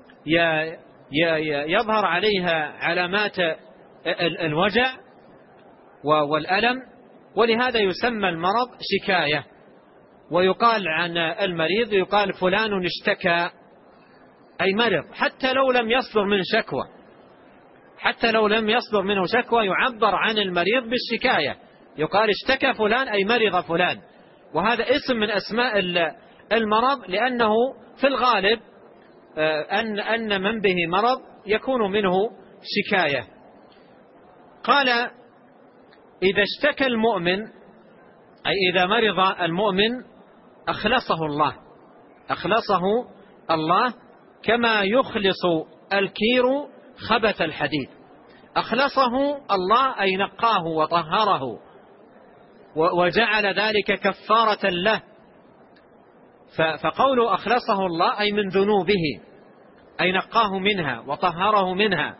يظهر عليها علامات الوجع والألم، ولهذا يسمى المرض شكاية. ويقال عن المريض يقال فلان اشتكى أي مرض، حتى لو لم يصدر من شكوى، حتى لو لم يصدر منه شكوى يعبر عن المريض بالشكاية، يقال اشتكى فلان أي مرض فلان. وهذا اسم من أسماء المرض، لأنه في الغالب أن من به مرض يكون منه شكاية. قال: إذا اشتكى المؤمن أي إذا مرض المؤمن أخلصه الله، أخلصه الله كما يخلص الكير خبث الحديد. أخلصه الله أي نقاه وطهره وجعل ذلك كفارة له. فقول أخلصه الله أي من ذنوبه، أي نقاه منها وطهره منها.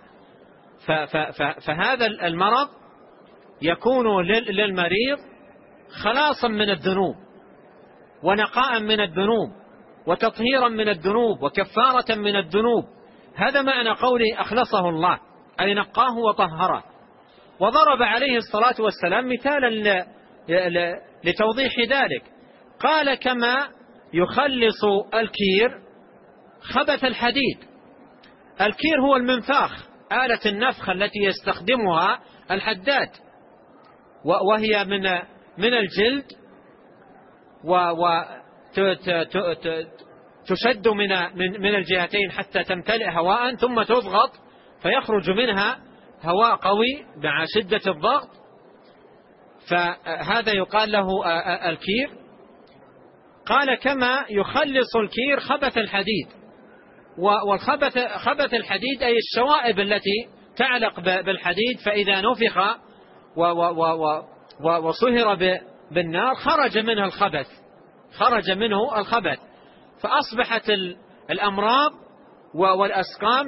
فهذا المرض يكون للمريض خلاصا من الذنوب ونقاء من الذنوب وتطهيرا من الذنوب وكفارة من الذنوب. هذا معنى قوله أخلصه الله أي نقاه وطهره. وضرب عليه الصلاة والسلام مثالا لتوضيح ذلك، قال: كما يخلص الكير خبث الحديد. الكير هو المنفاخ، آلة النفخ التي يستخدمها الحداد، وهي من الجلد، وتشد من الجهتين حتى تمتلئ هواء، ثم تضغط فيخرج منها هواء قوي مع شدة الضغط، فهذا يقال له الكير. قال: كما يخلص الكير خبث الحديد. خبث الحديد أي الشوائب التي تعلق بالحديد، فإذا نفخ وصهر بالنار خرج منه الخبث، خرج منه الخبث، فأصبحت الأمراض والأسقام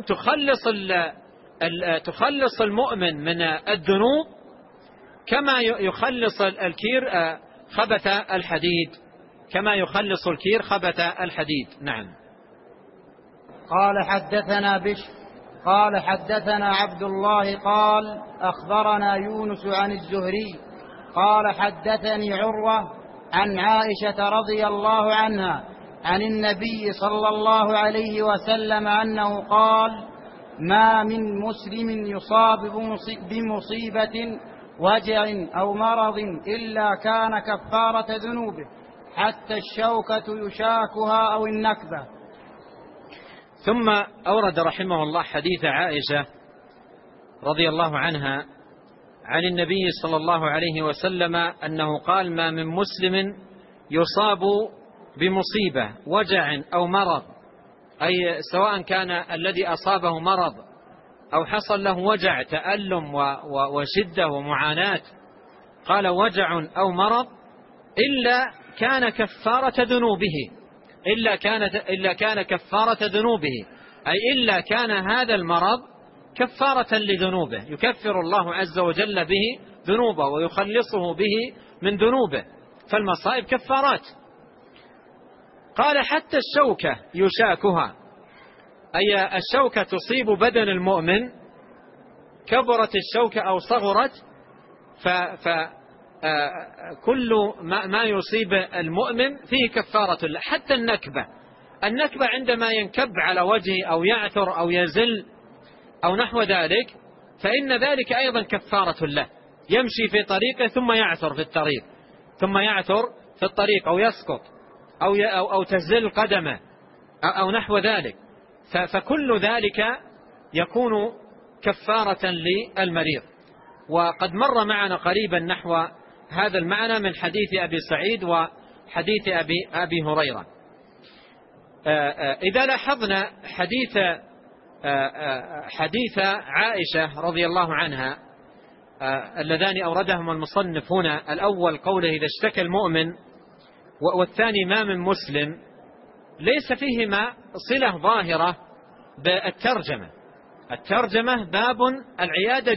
تخلص المؤمن من الذنوب كما يخلص الكير خبث الحديد، كما يخلص الكير خبث الحديد. نعم. قال حدثنا بشر قال حدثنا عبد الله قال أخبرنا يونس عن الزهري قال حدثني عروة عن عائشة رضي الله عنها عن النبي صلى الله عليه وسلم أنه قال: ما من مسلم يصاب بمصيبة وجع أو مرض إلا كان كفارة ذنوبه حتى الشوكة يشاكها أو النكبة. ثم أورد رحمه الله حديث عائشة رضي الله عنها عن النبي صلى الله عليه وسلم أنه قال: ما من مسلم يصاب بمصيبة وجع أو مرض، أي سواء كان الذي أصابه مرض أو حصل له وجع تألم وشدة ومعاناة، قال وجع أو مرض، إلا كان كفارة ذنوبه، إلا كان كفارة ذنوبه، أي إلا كان هذا المرض كفارة لذنوبه، يكفر الله عز وجل به ذنوبه ويخلصه به من ذنوبه، فالمصائب كفارات. قال حتى الشوكة يشاكها، أي الشوكة تصيب بدن المؤمن، كبرت الشوكة أو صغرت، فكل ما يصيب المؤمن فيه كفارة له. حتى النكبة عندما ينكب على وجهه أو يعثر أو يزل أو نحو ذلك، فإن ذلك أيضا كفارة له. يمشي في طريقه ثم يعثر في الطريق أو يسقط أو تزل قدمه أو نحو ذلك، فكل ذلك يكون كفارة للمريض. وقد مر معنا قريبا نحو هذا المعنى من حديث أبي سعيد وحديث أبي هريرة. إذا لاحظنا حديث عائشة رضي الله عنها اللذان أوردهما المصنف هنا، الأول قوله إذا اشتكى المؤمن، والثاني ما من مسلم، ليس فيهما صلة ظاهرة بالترجمة. الترجمة باب العيادة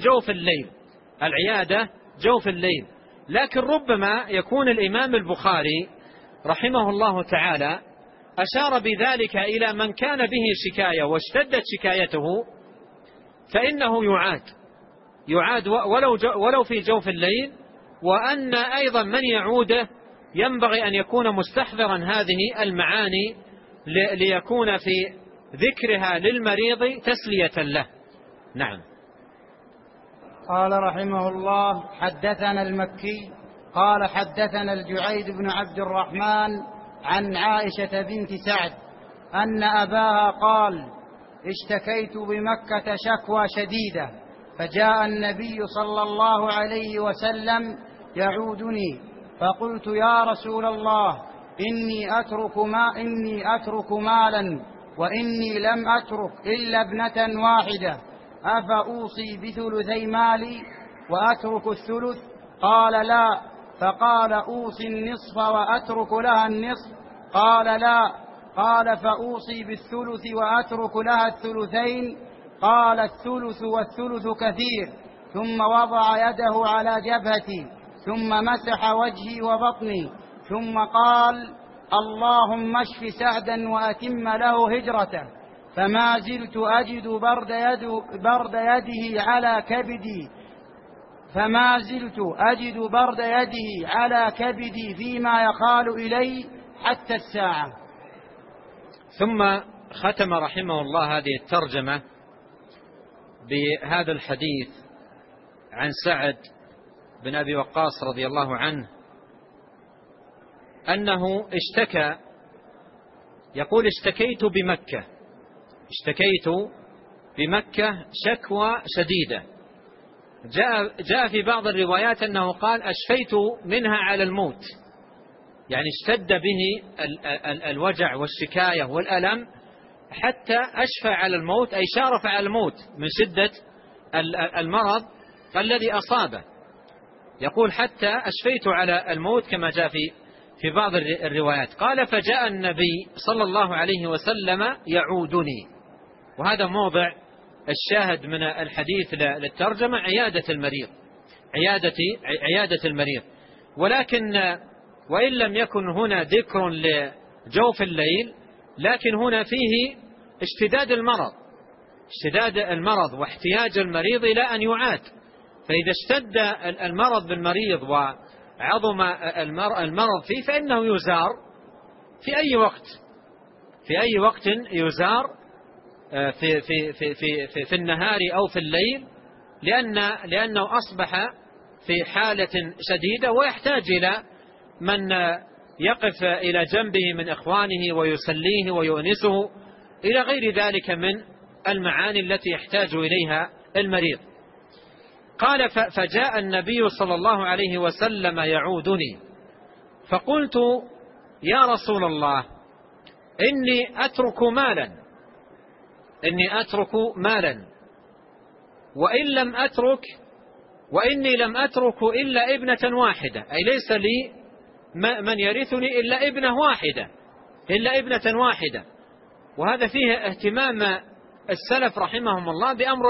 جوف الليل، لكن ربما يكون الإمام البخاري رحمه الله تعالى أشار بذلك إلى من كان به شكاية واشتدت شكايته، فإنه يعاد ولو في جوف الليل، وأن أيضا من يعوده ينبغي أن يكون مستحضرا هذه المعاني ليكون في ذكرها للمريض تسلية له. نعم. قال رحمه الله: حدثنا المكي قال حدثنا الجعيد بن عبد الرحمن عن عائشة بنت سعد أن أباها قال: اشتكيت بمكة شكوى شديدة، فجاء النبي صلى الله عليه وسلم يعودني، فقلت: يا رسول الله، إني أترك مالا، وإني لم أترك إلا ابنة واحدة، أفأوصي بثلثي مالي وأترك الثلث؟ قال: لا. فقال: أوصي النصف وأترك لها النصف؟ قال: لا. قال: فأوصي بالثلث وأترك لها الثلثين؟ قال: الثلث والثلث كثير. ثم وضع يده على جبهتي، ثم مسح وجهي وبطني، ثم قال: اللهم اشف سعدا وأتم له هجرته. فما زلت أجد برد يده على كبدي فيما يقال إلي حتى الساعة. ثم ختم رحمه الله هذه الترجمة بهذا الحديث عن سعد بن أبي وقاص رضي الله عنه أنه اشتكى، يقول: اشتكيت بمكة شكوى شديدة. جاء في بعض الروايات أنه قال: أشفيت منها على الموت، يعني اشتد به الوجع والشكاية والألم حتى أشفى على الموت، أي شارف على الموت من شدة المرض الذي أصابه. يقول: حتى أشفيت على الموت، كما جاء في بعض الروايات. قال: فجاء النبي صلى الله عليه وسلم يعودني. وهذا موضع الشاهد من الحديث للترجمة، عيادة المريض. ولكن وإن لم يكن هنا ذكر لجوف الليل، لكن هنا فيه اشتداد المرض واحتياج المريض إلى أن يعاد. فإذا اشتد المرض بالمريض وعظم المرض فيه فإنه يزار في أي وقت يزار في النهار أو في الليل، لأنه أصبح في حالة شديدة ويحتاج إلى من يقف إلى جنبه من إخوانه ويسليه ويؤنسه إلى غير ذلك من المعاني التي يحتاج إليها المريض. قال: فجاء النبي صلى الله عليه وسلم يعودني، فقلت: يا رسول الله، إني أترك مالا وإني لم أترك إلا ابنة واحدة، أي ليس لي من يرثني إلا ابنة واحدة. وهذا فيه اهتمام السلف رحمهم الله بأمر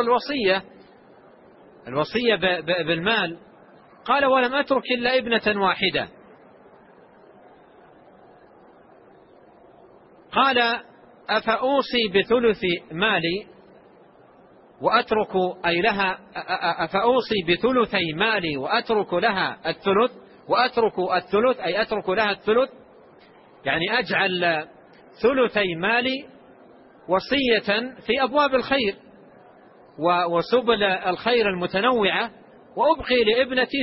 الوصية بالمال. قال: ولم أترك إلا ابنة واحدة. قال: أفأوصي بثلث مالي وأترك أفأوصي بثلثي مالي وأترك لها الثلث، أي أترك لها الثلث، يعني أجعل ثلثي مالي وصية في أبواب الخير وسبل الخير المتنوعة، وأبقي لابنتي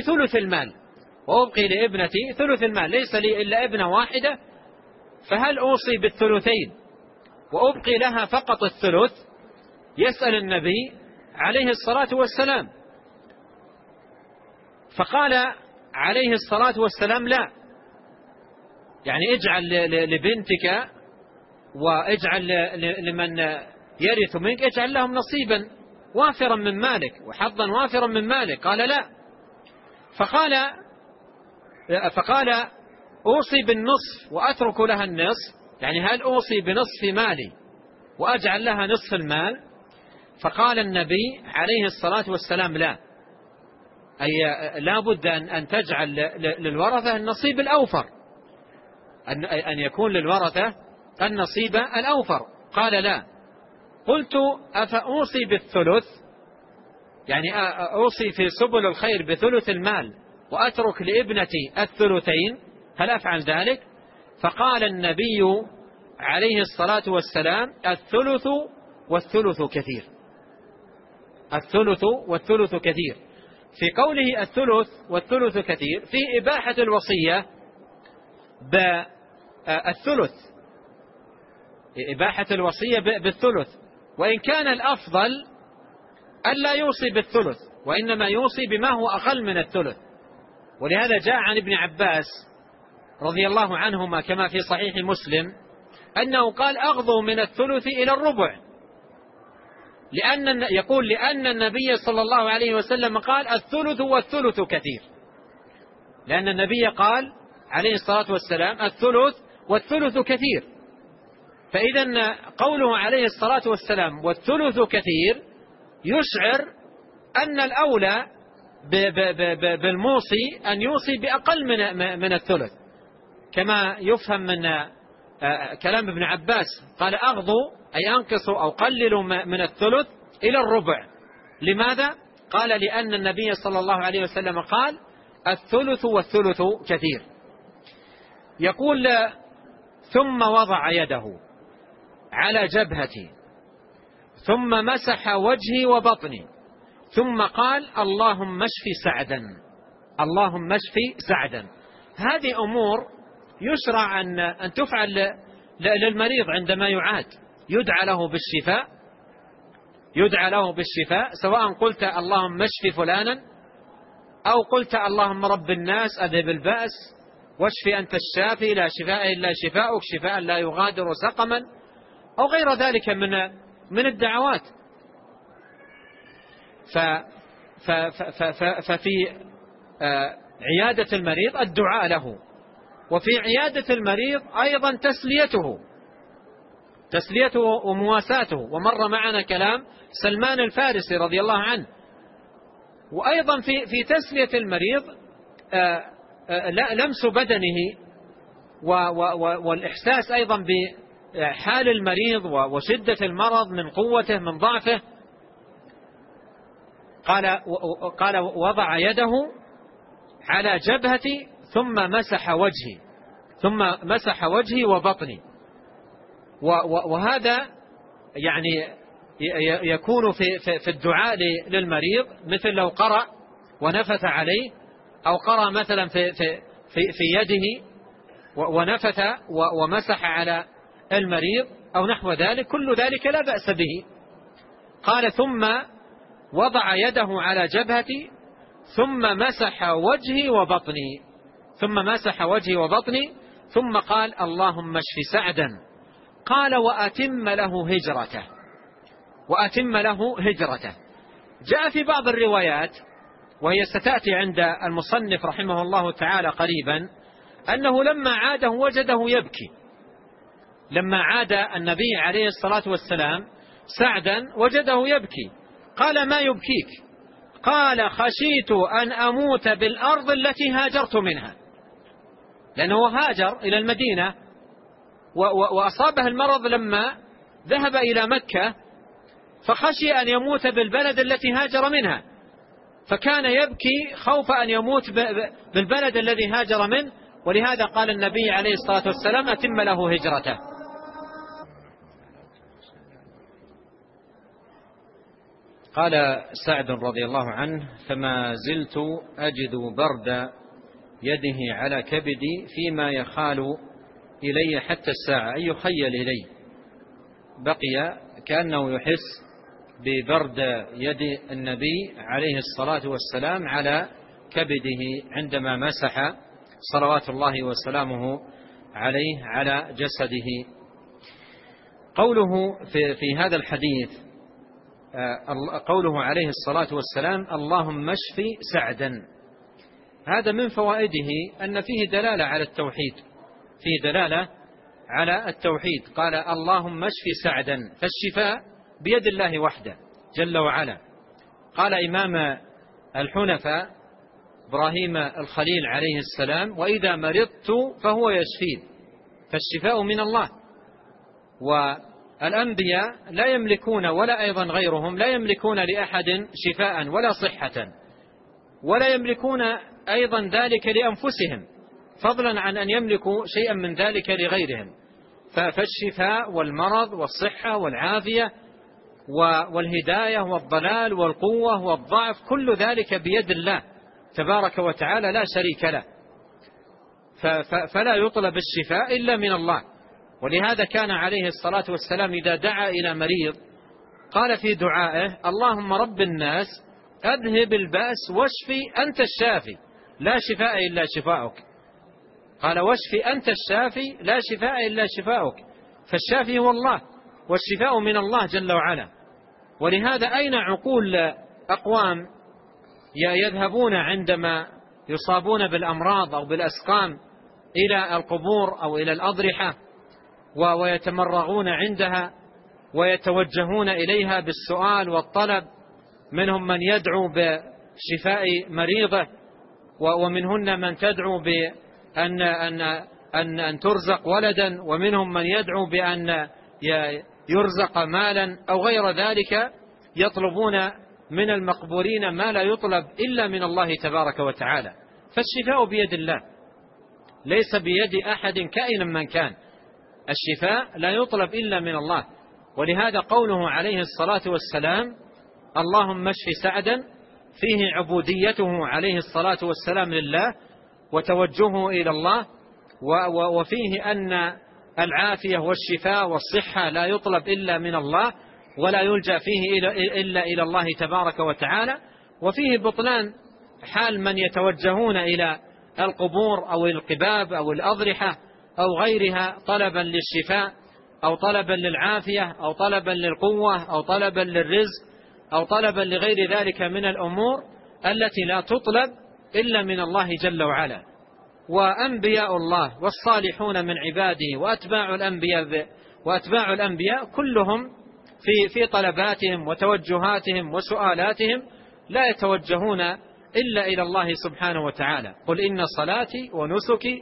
ثلث المال، ليس لي إلا ابنة واحدة، فهل أوصي بالثلثين وأبقي لها فقط الثلث؟ يسأل النبي عليه الصلاة والسلام. فقال عليه الصلاة والسلام: لا، يعني اجعل لبنتك واجعل لمن يرث منك، اجعل لهم نصيبا وافرا من مالك وحظا وافرا من مالك. قال: لا. فقال: أوصي بالنصف وأترك لها النصف، يعني هل أوصي بنصف مالي وأجعل لها نصف المال؟ فقال النبي عليه الصلاة والسلام: لا، أي لا بد أن تجعل للورثة النصيب الأوفر، أن يكون للورثة النصيب الأوفر. قال: لا. قلت: أفأوصي بالثلث، يعني أوصي في سبل الخير بثلث المال وأترك لابنتي الثلثين، هل أفعل ذلك؟ فقال النبي عليه الصلاة والسلام: الثلث والثلث كثير. في قوله الثلث والثلث كثير في إباحة الوصية بالثلث، وإن كان الأفضل ألا يوصي بالثلث، وإنما يوصي بما هو أقل من الثلث. ولهذا جاء عن ابن عباس رضي الله عنهما كما في صحيح مسلم أنه قال: أغضوا من الثلث إلى الربع، لأن النبي صلى الله عليه وسلم قال: الثلث والثلث كثير، لأن النبي قال عليه الصلاة والسلام: الثلث والثلث كثير. فإذا قوله عليه الصلاة والسلام والثلث كثير يشعر أن الأولى بالموصي أن يوصي بأقل من الثلث، كما يفهم من كلام ابن عباس. قال: أغضوا أي أنقصوا أو قللوا من الثلث إلى الربع. لماذا؟ قال: لأن النبي صلى الله عليه وسلم قال: الثلث والثلث كثير. يقول: ثم وضع يده على جبهتي ثم مسح وجهي وبطني ثم قال: اللهم اشف سعدا. هذه أمور يشرع أن تفعل للمريض عندما يعاد، يدعى له بالشفاء، سواء قلت اللهم اشف فلانا أو قلت اللهم رب الناس أذهب البأس واشف أنت الشافي لا شفاء إلا شفاؤك شفاء لا يغادر سقما، أو غير ذلك من الدعوات. ففي عيادة المريض الدعاء له، وفي عيادة المريض أيضا تسليته ومواساته. ومر معنا كلام سلمان الفارسي رضي الله عنه. وأيضا في تسلية المريض لمس بدنه والإحساس أيضا بحال المريض وشدة المرض من قوته من ضعفه. قال وضع يده على جبهتي ثم مسح وجهي وبطني. وهذا يعني يكون في الدعاء للمريض، مثل لو قرأ ونفث عليه، أو قرأ مثلا في يده ونفث ومسح على المريض أو نحو ذلك، كل ذلك لا بأس به. قال ثم وضع يده على جبهتي ثم مسح وجهي وبطني ثم قال اللهم اشف سعدا. قال وأتم له هجرته. جاء في بعض الروايات، وهي ستأتي عند المصنف رحمه الله تعالى قريبا، أنه لما عاده وجده يبكي. لما عاد النبي عليه الصلاة والسلام سعدا وجده يبكي. قال ما يبكيك؟ قال خشيت أن أموت بالأرض التي هاجرت منها، لأنه هاجر إلى المدينة وأصابه المرض لما ذهب إلى مكة، فخشي أن يموت بالبلد التي هاجر منها، فكان يبكي خوف أن يموت بالبلد الذي هاجر منه. ولهذا قال النبي عليه الصلاة والسلام أتم له هجرته. قال سعد رضي الله عنه فما زلت أجد برد يده على كبدي فيما يخال إلي حتى الساعة، أي يخيل إلي. بقي كأنه يحس ببرد يد النبي عليه الصلاة والسلام على كبده عندما مسح صلوات الله وسلامه عليه على جسده. قوله في هذا الحديث، قوله عليه الصلاة والسلام اللهم اشف سعدا، هذا من فوائده أن فيه دلالة على التوحيد، فيه دلالة على التوحيد. قال اللهم اشف سعدا، فالشفاء بيد الله وحده جل وعلا. قال إمام الحنفاء إبراهيم الخليل عليه السلام وإذا مرضت فهو يشفين، فالشفاء من الله. والأنبياء لا يملكون، ولا أيضا غيرهم لا يملكون لأحد شفاء ولا صحة، ولا يملكون أيضا ذلك لأنفسهم، فضلا عن أن يملكوا شيئا من ذلك لغيرهم. فالشفاء والمرض والصحة والعافية والهداية والضلال والقوة والضعف كل ذلك بيد الله تبارك وتعالى لا شريك له، فلا يطلب الشفاء إلا من الله. ولهذا كان عليه الصلاة والسلام إذا دعا إلى مريض قال في دعائه اللهم رب الناس أذهب البأس واشفي أنت الشافي لا شفاء إلا شفاؤك. قال واشفي أنت الشافي لا شفاء إلا شفاؤك، فالشافي هو الله والشفاء من الله جل وعلا. ولهذا أين عقول أقوام يذهبون عندما يصابون بالأمراض أو بالأسقام إلى القبور أو إلى الأضرحة ويتمرغون عندها ويتوجهون إليها بالسؤال والطلب. منهم من يدعو بشفاء مريضه، ومنهن من تدعو بأن ترزق ولدا، ومنهم من يدعو بأن يرزق مالا أو غير ذلك. يطلبون من المقبورين ما لا يطلب إلا من الله تبارك وتعالى. فالشفاء بيد الله ليس بيد أحد كائنا من كان، الشفاء لا يطلب إلا من الله. ولهذا قوله عليه الصلاة والسلام اللهم اشف سعدا فيه عبوديته عليه الصلاة والسلام لله وتوجهه إلى الله، وفيه أن العافية والشفاء والصحة لا يطلب إلا من الله ولا يلجأ فيه إلا إلى الله تبارك وتعالى. وفيه بطلان حال من يتوجهون إلى القبور أو القباب أو الأضرحة أو غيرها طلبا للشفاء أو طلبا للعافية أو طلبا للقوة أو طلبا للرزق أو طلبا لغير ذلك من الأمور التي لا تطلب إلا من الله جل وعلا. وأنبياء الله والصالحون من عباده وأتباع الأنبياء كلهم في طلباتهم وتوجهاتهم وسؤالاتهم لا يتوجهون إلا إلى الله سبحانه وتعالى. قل إن صلاتي ونسكي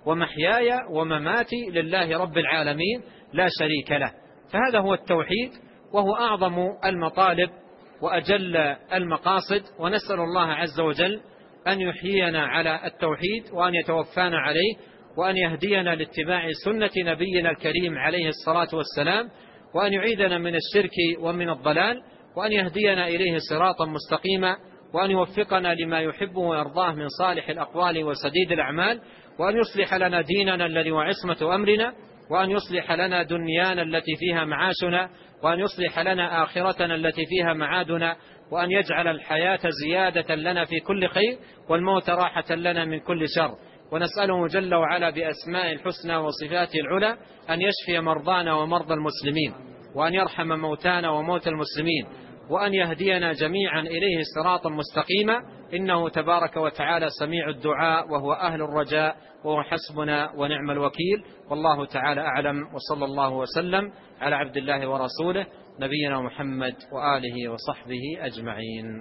ومحياي ومماتي لله رب العالمين لا شريك له. فهذا هو التوحيد، وهو أعظم المطالب وأجل المقاصد، ونسأل الله عز وجل أن يحيينا على التوحيد، وأن يتوفانا عليه، وأن يهدينا لاتباع سنة نبينا الكريم عليه الصلاة والسلام، وأن يعيدنا من الشرك ومن الضلال، وأن يهدينا إليه صراطا مستقيما، وأن يوفقنا لما يحبه ويرضاه من صالح الأقوال وسديد الأعمال، وأن يصلح لنا ديننا الذي هو عصمة أمرنا، وأن يصلح لنا دنيانا التي فيها معاشنا، وأن يصلح لنا آخرتنا التي فيها معادنا، وأن يجعل الحياة زيادة لنا في كل خير، والموت راحة لنا من كل شر. ونسأله جل وعلا بأسماء الحسنى وصفاته العلى أن يشفي مرضانا ومرضى المسلمين، وأن يرحم موتانا وموتى المسلمين، وأن يهدينا جميعا إليه صراطا مستقيما، إنه تبارك وتعالى سميع الدعاء، وهو أهل الرجاء، وهو حسبنا ونعم الوكيل. والله تعالى أعلم، وصلى الله وسلم على عبد الله ورسوله نبينا محمد وآله وصحبه أجمعين.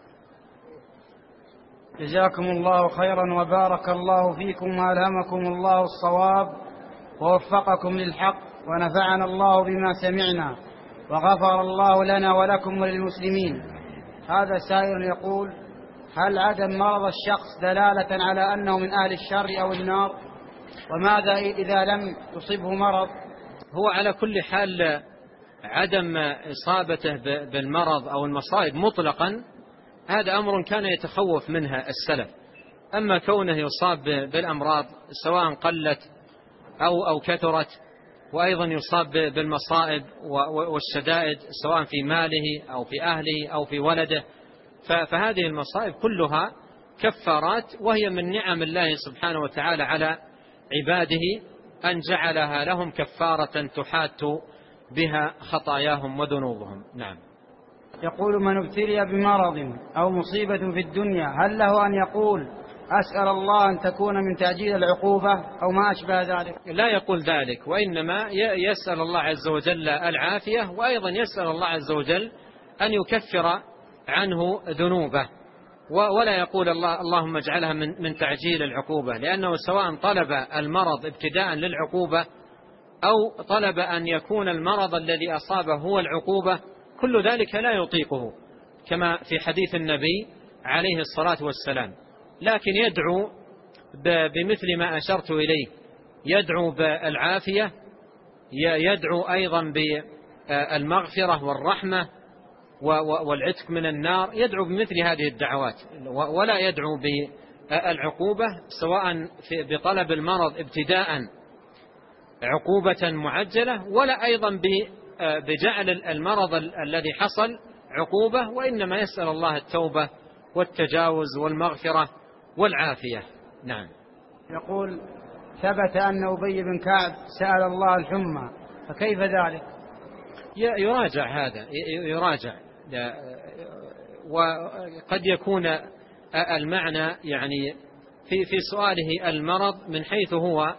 جزاكم الله خيرا وبارك الله فيكم وألهمكم الله الصواب ووفقكم للحق، ونفعنا الله بما سمعنا، وغفر الله لنا ولكم وللمسلمين. هذا سائل يقول: هل عدم مرض الشخص دلالة على أنه من أهل الشر أو النار؟ وماذا إذا لم يصبه مرض؟ هو على كل حال عدم إصابته بالمرض أو المصائب مطلقا هذا أمر كان يتخوف منها السلف. أما كونه يصاب بالأمراض سواء قلت أو كثرت، وأيضا يصاب بالمصائب والشدائد سواء في ماله أو في أهله أو في ولده، فهذه المصائب كلها كفارات، وهي من نعم الله سبحانه وتعالى على عباده أن جعلها لهم كفارة تحات بها خطاياهم وذنوبهم. نعم. يقول: من ابتلي بمرض أو مصيبة في الدنيا هل له أن يقول: أسأل الله أن تكون من تعجيل العقوبة أو ما أشبه ذلك؟ لا يقول ذلك، وإنما يسأل الله عز وجل العافية، وأيضا يسأل الله عز وجل أن يكفر عنه ذنوبه، ولا يقول اللهم اجعلها من تعجيل العقوبة، لأنه سواء طلب المرض ابتداء للعقوبة أو طلب أن يكون المرض الذي أصابه هو العقوبة، كل ذلك لا يطيقه، كما في حديث النبي عليه الصلاة والسلام. لكن يدعو بمثل ما أشرت إليه، يدعو بالعافية، يدعو أيضا بالمغفرة والرحمة والعتق من النار، يدعو بمثل هذه الدعوات، ولا يدعو بالعقوبة سواء بطلب المرض ابتداء عقوبة معجلة، ولا أيضا بجعل المرض الذي حصل عقوبة، وإنما يسأل الله التوبة والتجاوز والمغفرة والعافية. نعم. يقول: ثبت أن أبي بن كعب سأل الله الحمى، فكيف ذلك؟ يراجع هذا، يراجع، وقد يكون المعنى يعني في سؤاله المرض من حيث هو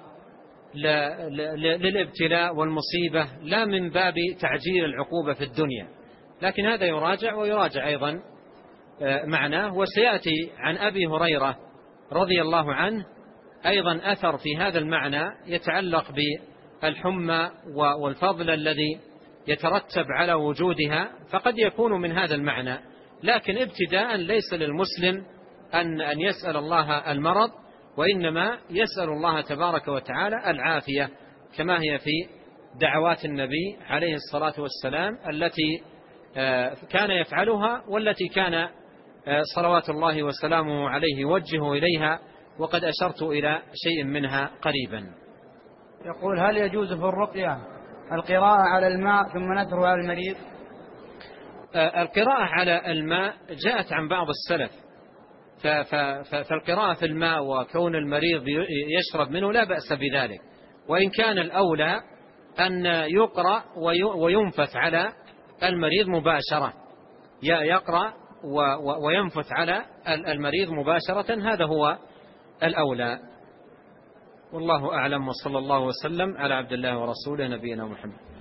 للابتلاء والمصيبة، لا من باب تعجيل العقوبة في الدنيا، لكن هذا يراجع، ويراجع أيضا معناه. وسيأتي عن أبي هريرة رضي الله عنه أيضا أثر في هذا المعنى يتعلق بالحمى والفضل الذي يترتب على وجودها، فقد يكون من هذا المعنى، لكن ابتداء ليس للمسلم أن يسأل الله المرض، وإنما يسأل الله تبارك وتعالى العافية، كما هي في دعوات النبي عليه الصلاة والسلام التي كان يفعلها، والتي كان صلوات الله وسلامه عليه يوجه إليها، وقد أشرت إلى شيء منها قريبا. يقول: هل يجوز في الرقية القراءة على الماء ثم نثره على المريض؟ القراءة على الماء جاءت عن بعض السلف، فالقراءة في الماء وكون المريض يشرب منه لا بأس بذلك، وإن كان الأولى أن يقرأ وينفث على المريض مباشرة، يقرأ وينفث على المريض مباشرة، هذا هو الأولى. والله أعلم، وصلى الله وسلم على عبد الله ورسوله نبينا محمد.